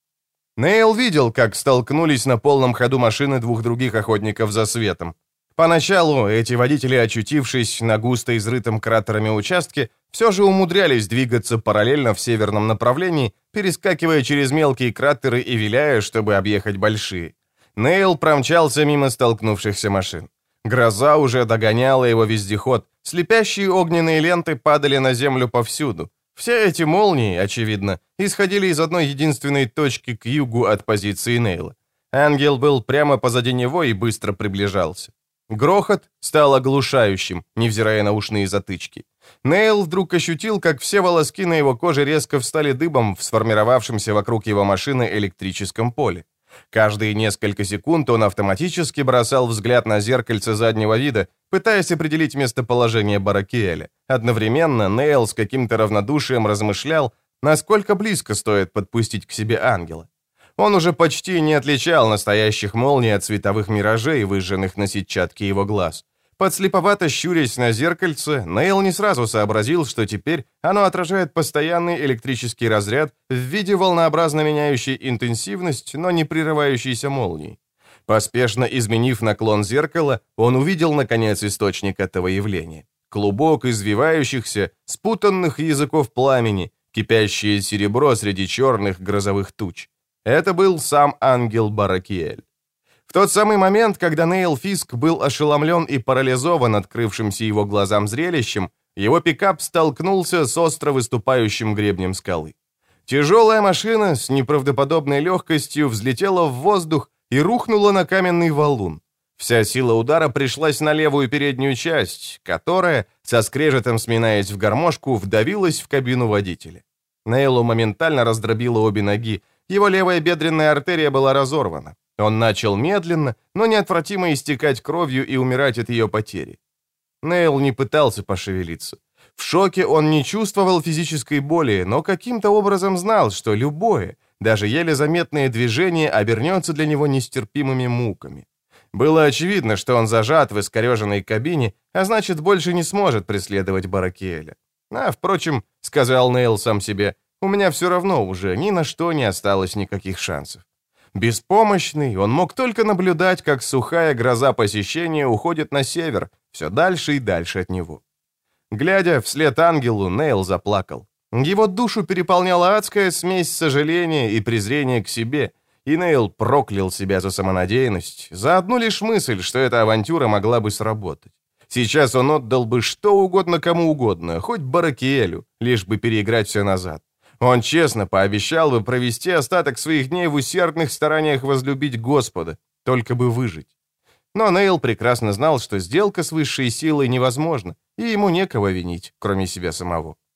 Нейл видел, как столкнулись на полном ходу машины двух других охотников за светом. Поначалу эти водители, очутившись на густо изрытом кратерами участке, все же умудрялись двигаться параллельно в северном направлении, перескакивая через мелкие кратеры и виляя, чтобы объехать большие. Нейл промчался мимо столкнувшихся машин. Гроза уже догоняла его вездеход, слепящие огненные ленты падали на землю повсюду. Все эти молнии, очевидно, исходили из одной единственной точки к югу от позиции Нейла. Ангел был прямо позади него и быстро приближался. Грохот стал оглушающим, невзирая на ушные затычки. Нейл вдруг ощутил, как все волоски на его коже резко встали дыбом в сформировавшемся вокруг его машины электрическом поле. Каждые несколько секунд он автоматически бросал взгляд на зеркальце заднего вида, пытаясь определить местоположение Баракиэля. Одновременно Нейл с каким-то равнодушием размышлял, насколько близко стоит подпустить к себе ангела. Он уже почти не отличал настоящих молний от световых миражей, выжженных на сетчатке его глаз. Подслеповато щурясь на зеркальце, Нейл не сразу сообразил, что теперь оно отражает постоянный электрический разряд в виде волнообразно меняющей интенсивность, но не прерывающейся молнии. Поспешно изменив наклон зеркала, он увидел, наконец, источник этого явления. Клубок извивающихся, спутанных языков пламени, кипящее серебро среди черных грозовых туч. Это был сам ангел Баракиэль. В тот самый момент, когда Нейл Фиск был ошеломлен и парализован открывшимся его глазам зрелищем, его пикап столкнулся с остро выступающим гребнем скалы. Тяжелая машина с неправдоподобной легкостью взлетела в воздух и рухнула на каменный валун. Вся сила удара пришлась на левую переднюю часть, которая, со скрежетом сминаясь в гармошку, вдавилась в кабину водителя. Нейлу моментально раздробило обе ноги, его левая бедренная артерия была разорвана. Он начал медленно, но неотвратимо истекать кровью и умирать от ее потери. Нейл не пытался пошевелиться. В шоке он не чувствовал физической боли, но каким-то образом знал, что любое, даже еле заметное движение обернется для него нестерпимыми муками. Было очевидно, что он зажат в искореженной кабине, а значит, больше не сможет преследовать Баракиэля. Впрочем, сказал Нейл сам себе, у меня все равно уже ни на что не осталось никаких шансов. Беспомощный, он мог только наблюдать, как сухая гроза посещения уходит на север, все дальше и дальше от него. Глядя вслед ангелу, Нейл заплакал. Его душу переполняла адская смесь сожаления и презрения к себе, и Нейл проклял себя за самонадеянность, за одну лишь мысль, что эта авантюра могла бы сработать. Сейчас он отдал бы что угодно кому угодно, хоть Баракиэлю, лишь бы переиграть все назад. Он честно пообещал бы провести остаток своих дней в усердных стараниях возлюбить Господа, только бы выжить. Но Нейл прекрасно знал, что сделка с высшей силой невозможна, и ему некого винить, кроме себя самого.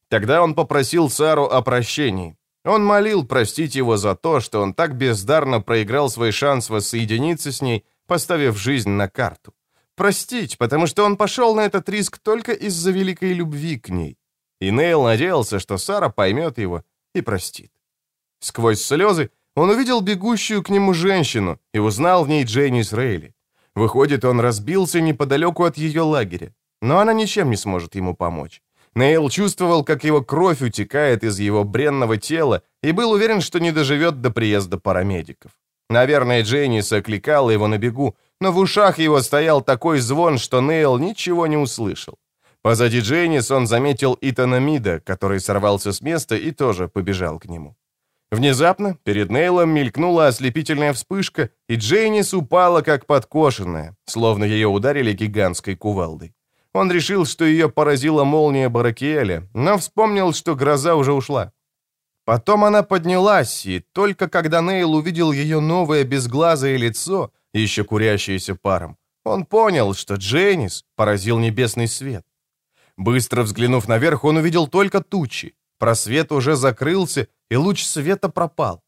Тогда он попросил Сару о прощении. Он молил простить его за то, что он так бездарно проиграл свой шанс воссоединиться с ней, поставив жизнь на карту. Простить, потому что он пошел на этот риск только из-за великой любви к ней. И Нейл надеялся, что Сара поймет его и простит. Сквозь слезы он увидел бегущую к нему женщину и узнал в ней Джейнис Рейли. Выходит, он разбился неподалеку от ее лагеря, но она ничем не сможет ему помочь. Нейл чувствовал, как его кровь утекает из его бренного тела, и был уверен, что не доживет до приезда парамедиков. Наверное, Джейнис окликала его на бегу, но в ушах его стоял такой звон, что Нейл ничего не услышал. Позади Джейнис он заметил Итана Мида, который сорвался с места и тоже побежал к нему. Внезапно перед Нейлом мелькнула ослепительная вспышка, и Джейнис упала как подкошенная, словно ее ударили гигантской кувалдой. Он решил, что ее поразила молния Баракиэля, но вспомнил, что гроза уже ушла. Потом она поднялась, и только когда Нейл увидел ее новое безглазое лицо, еще курящееся паром, он понял, что Джейнис поразил небесный свет. Быстро взглянув наверх, он увидел только тучи. Просвет уже закрылся, и луч света пропал.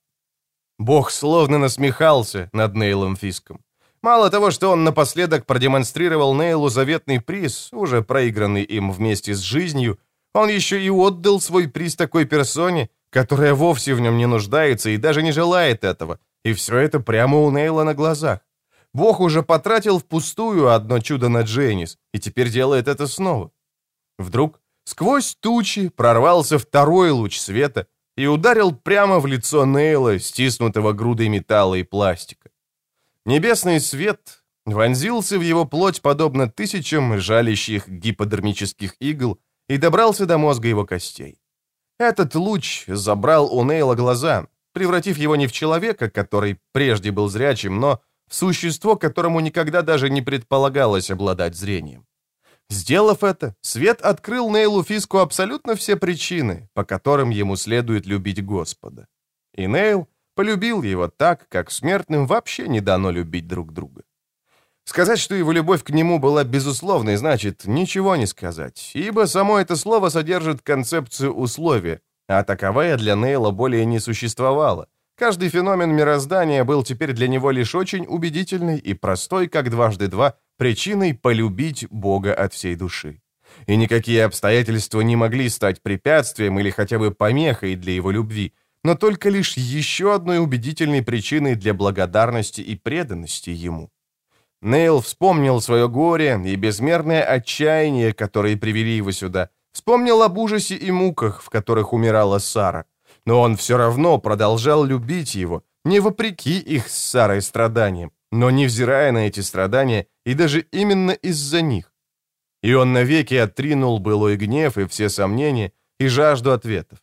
Бог словно насмехался над Нейлом Фиском. Мало того, что он напоследок продемонстрировал Нейлу заветный приз, уже проигранный им вместе с жизнью, он еще и отдал свой приз такой персоне, которая вовсе в нем не нуждается и даже не желает этого, и все это прямо у Нейла на глазах. Бог уже потратил впустую одно чудо на Джейнис, и теперь делает это снова. Вдруг сквозь тучи прорвался второй луч света и ударил прямо в лицо Нейла, стиснутого грудой металла и пластика. Небесный свет вонзился в его плоть подобно тысячам жалящих гиподермических игл и добрался до мозга его костей. Этот луч забрал у Нейла глаза, превратив его не в человека, который прежде был зрячим, но в существо, которому никогда даже не предполагалось обладать зрением. Сделав это, свет открыл Нейлу Фиску абсолютно все причины, по которым ему следует любить Господа. И Нейл полюбил его так, как смертным вообще не дано любить друг друга. Сказать, что его любовь к нему была безусловной, значит ничего не сказать, ибо само это слово содержит концепцию условия, а таковая для Нейла более не существовала. Каждый феномен мироздания был теперь для него лишь очень убедительной и простой, как дважды два, причиной полюбить Бога от всей души. И никакие обстоятельства не могли стать препятствием или хотя бы помехой для его любви, но только лишь еще одной убедительной причиной для благодарности и преданности ему. Нейл вспомнил свое горе и безмерное отчаяние, которые привели его сюда, вспомнил об ужасе и муках, в которых умирала Сара. Но он все равно продолжал любить его, не вопреки их с Сарой страданиям, но невзирая на эти страдания и даже именно из-за них. И он навеки отринул былой гнев и все сомнения и жажду ответов.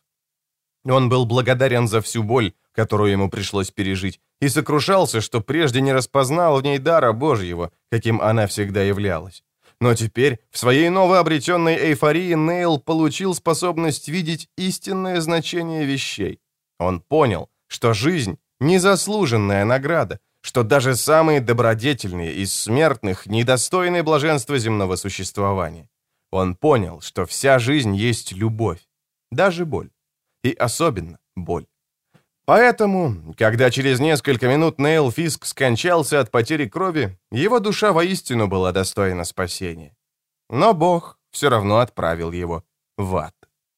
Он был благодарен за всю боль, которую ему пришлось пережить, и сокрушался, что прежде не распознал в ней дара Божьего, каким она всегда являлась. Но теперь, в своей новообретенной эйфории, Нейл получил способность видеть истинное значение вещей. Он понял, что жизнь — незаслуженная награда, что даже самые добродетельные из смертных недостойны блаженства земного существования. Он понял, что вся жизнь есть любовь, даже боль. И особенно боль. Поэтому, когда через несколько минут Нейл Фиск скончался от потери крови, его душа воистину была достойна спасения. Но Бог все равно отправил его в ад.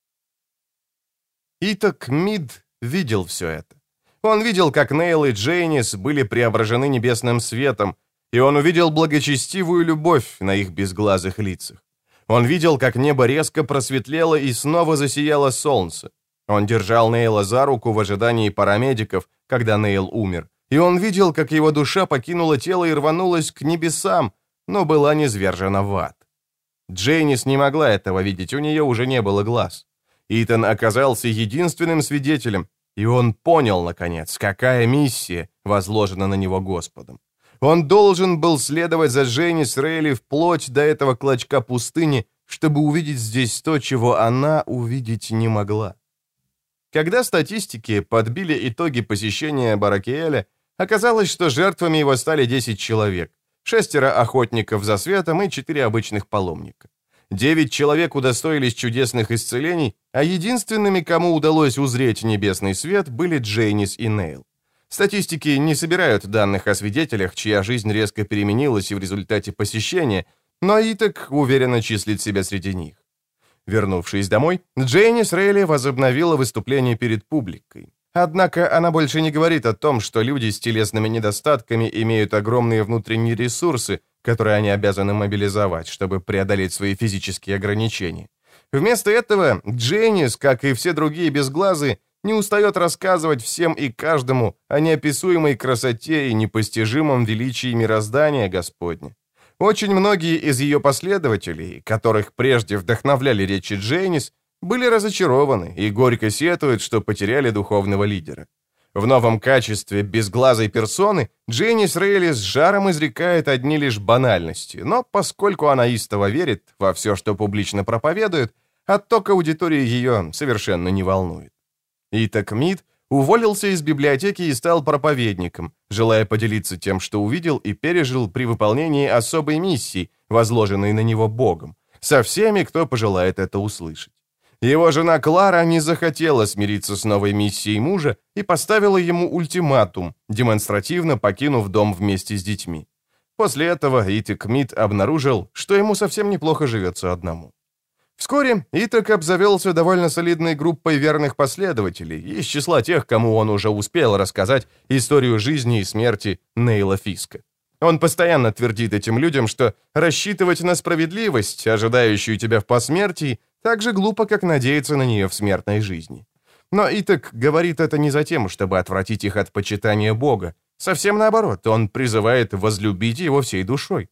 Итак Мид видел все это. Он видел, как Нейл и Джейнис были преображены небесным светом, и он увидел благочестивую любовь на их безглазых лицах. Он видел, как небо резко просветлело и снова засияло солнце. Он держал Нейла за руку в ожидании парамедиков, когда Нейл умер, и он видел, как его душа покинула тело и рванулась к небесам, но была низвержена в ад. Джейнис не могла этого видеть, у нее уже не было глаз. Итан оказался единственным свидетелем, и он понял, наконец, какая миссия возложена на него Господом. Он должен был следовать за Джейнис Рейли вплоть до этого клочка пустыни, чтобы увидеть здесь то, чего она увидеть не могла. Когда статистики подбили итоги посещения Баракиэля, оказалось, что жертвами его стали 10 человек, 6 охотников за светом и 4 обычных паломника. 9 человек удостоились чудесных исцелений, а единственными, кому удалось узреть небесный свет, были Джейнис и Нейл. Статистики не собирают данных о свидетелях, чья жизнь резко переменилась в результате посещения, но Итак уверенно числит себя среди них. Вернувшись домой, Джейнис Рейли возобновила выступление перед публикой. Однако она больше не говорит о том, что люди с телесными недостатками имеют огромные внутренние ресурсы, которые они обязаны мобилизовать, чтобы преодолеть свои физические ограничения. Вместо этого Джейнис, как и все другие безглазые, не устает рассказывать всем и каждому о неописуемой красоте и непостижимом величии мироздания Господня. Очень многие из ее последователей, которых прежде вдохновляли речи Джейнис, были разочарованы и горько сетуют, что потеряли духовного лидера. В новом качестве безглазой персоны Джейнис Рейли с жаром изрекает одни лишь банальности, но поскольку она истово верит во все, что публично проповедует, отток аудитории ее совершенно не волнует. Итак Мид уволился из библиотеки и стал проповедником, желая поделиться тем, что увидел и пережил при выполнении особой миссии, возложенной на него Богом, со всеми, кто пожелает это услышать. Его жена Клара не захотела смириться с новой миссией мужа и поставила ему ультиматум, демонстративно покинув дом вместе с детьми. После этого Итак Мид обнаружил, что ему совсем неплохо живется одному. Вскоре Итак обзавелся довольно солидной группой верных последователей из числа тех, кому он уже успел рассказать историю жизни и смерти Нейла Фиска. Он постоянно твердит этим людям, что рассчитывать на справедливость, ожидающую тебя в посмертии, так же глупо, как надеяться на нее в смертной жизни. Но Итак говорит это не за тем, чтобы отвратить их от почитания Бога. Совсем наоборот, он призывает возлюбить его всей душой.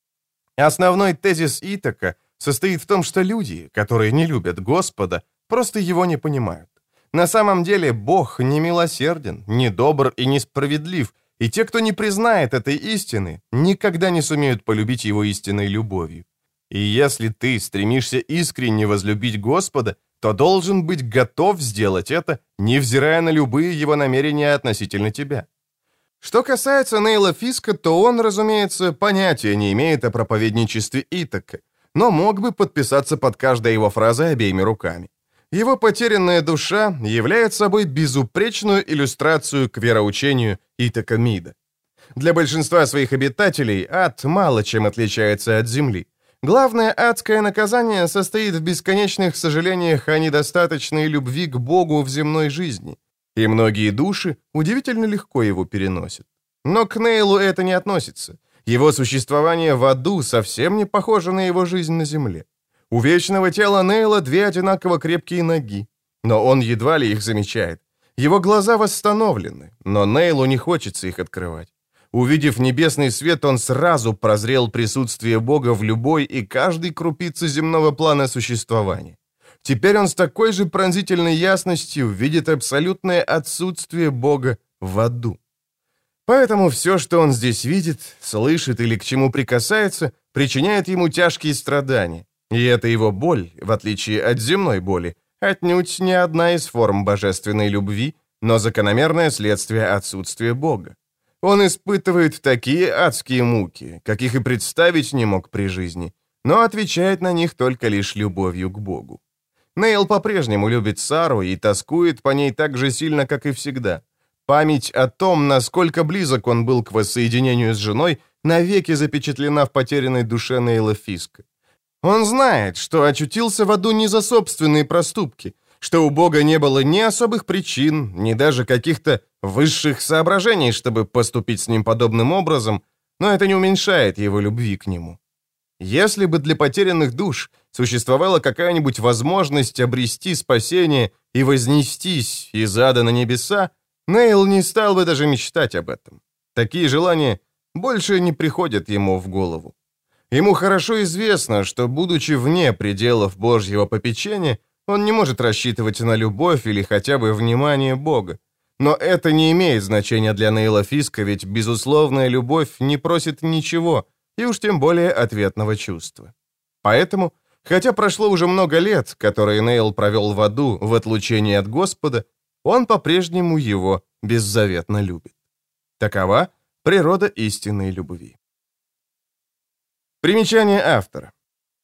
Основной тезис Итака состоит в том, что люди, которые не любят Господа, просто его не понимают. На самом деле Бог не милосерден, не добр и не справедлив, и те, кто не признает этой истины, никогда не сумеют полюбить его истинной любовью. И если ты стремишься искренне возлюбить Господа, то должен быть готов сделать это, невзирая на любые его намерения относительно тебя. Что касается Нейла Фиска, то он, разумеется, понятия не имеет о проповедничестве Итака, но мог бы подписаться под каждой его фразой обеими руками. Его потерянная душа является собой безупречную иллюстрацию к вероучению Итака Мида. Для большинства своих обитателей ад мало чем отличается от земли. Главное адское наказание состоит в бесконечных сожалениях о недостаточной любви к Богу в земной жизни, и многие души удивительно легко его переносят. Но к Нейлу это не относится. Его существование в аду совсем не похоже на его жизнь на земле. У вечного тела Нейла 2 одинаково крепкие ноги, но он едва ли их замечает. Его глаза восстановлены, но Нейлу не хочется их открывать. Увидев небесный свет, он сразу прозрел присутствие Бога в любой и каждой крупице земного плана существования. Теперь он с такой же пронзительной ясностью видит абсолютное отсутствие Бога в аду. Поэтому все, что он здесь видит, слышит или к чему прикасается, причиняет ему тяжкие страдания. И эта его боль, в отличие от земной боли, отнюдь не одна из форм божественной любви, но закономерное следствие отсутствия Бога. Он испытывает такие адские муки, каких и представить не мог при жизни, но отвечает на них только лишь любовью к Богу. Нейл по-прежнему любит Сару и тоскует по ней так же сильно, как и всегда. Память о том, насколько близок он был к воссоединению с женой, навеки запечатлена в потерянной душе Нейла Фиска. Он знает, что очутился в аду не за собственные проступки, что у Бога не было ни особых причин, ни даже каких-то высших соображений, чтобы поступить с ним подобным образом, но это не уменьшает его любви к нему. Если бы для потерянных душ существовала какая-нибудь возможность обрести спасение и вознестись из ада на небеса, Нейл не стал бы даже мечтать об этом. Такие желания больше не приходят ему в голову. Ему хорошо известно, что, будучи вне пределов Божьего попечения, он не может рассчитывать на любовь или хотя бы внимание Бога. Но это не имеет значения для Нейла Фиска, ведь безусловная любовь не просит ничего, и уж тем более ответного чувства. Поэтому, хотя прошло уже много лет, которые Нейл провел в аду в отлучении от Господа, он по-прежнему его беззаветно любит. Такова природа истинной любви. Примечание автора.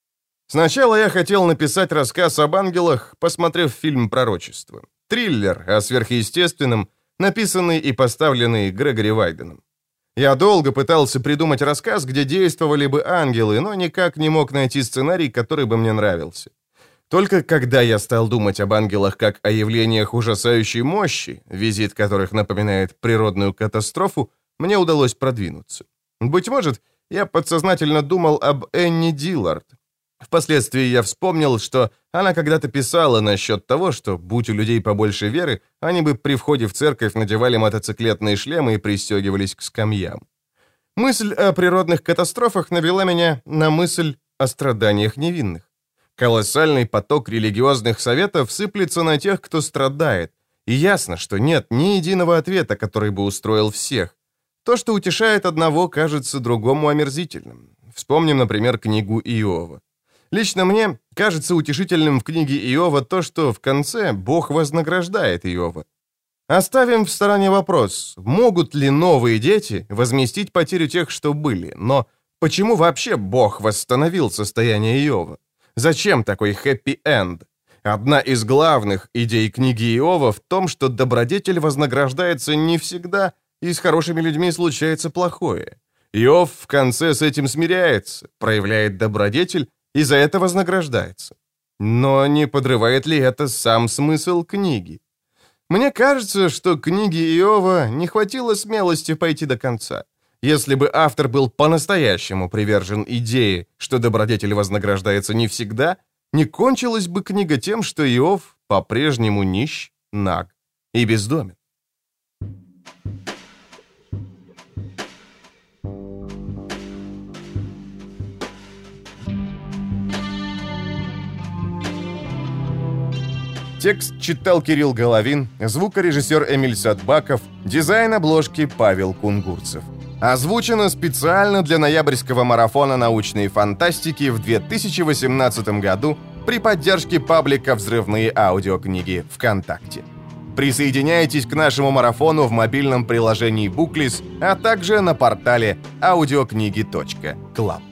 Сначала я хотел написать рассказ об ангелах, посмотрев фильм «Пророчество». Триллер о сверхъестественном, написанный и поставленный Грегори Вайденом. Я долго пытался придумать рассказ, где действовали бы ангелы, но никак не мог найти сценарий, который бы мне нравился. Только когда я стал думать об ангелах как о явлениях ужасающей мощи, визит которых напоминает природную катастрофу, мне удалось продвинуться. Быть может, я подсознательно думал об Энни Диллард. Впоследствии я вспомнил, что она когда-то писала насчет того, что, будь у людей побольше веры, они бы при входе в церковь надевали мотоциклетные шлемы и пристегивались к скамьям. Мысль о природных катастрофах навела меня на мысль о страданиях невинных. Колоссальный поток религиозных советов сыплется на тех, кто страдает, и ясно, что нет ни единого ответа, который бы устроил всех. То, что утешает одного, кажется другому омерзительным. Вспомним, например, книгу Иова. Лично мне кажется утешительным в книге Иова то, что в конце Бог вознаграждает Иова. Оставим в стороне вопрос, могут ли новые дети возместить потерю тех, что были, но почему вообще Бог восстановил состояние Иова? Зачем такой хэппи-энд? Одна из главных идей книги Иова в том, что добродетель вознаграждается не всегда, и с хорошими людьми случается плохое. Иов в конце с этим смиряется, проявляет добродетель, и за это вознаграждается. Но не подрывает ли это сам смысл книги? Мне кажется, что книге Иова не хватило смелости пойти до конца. Если бы автор был по-настоящему привержен идее, что добродетель вознаграждается не всегда, не кончилась бы книга тем, что Иов по-прежнему нищ, наг и бездомен. Текст читал Кирилл Головин, звукорежиссер Эмиль Садбаков, дизайн обложки Павел Кунгурцев. Озвучено специально для ноябрьского марафона научной фантастики в 2018 году при поддержке паблика «Взрывные аудиокниги» ВКонтакте. Присоединяйтесь к нашему марафону в мобильном приложении Booklist, а также на портале audiokniги.club.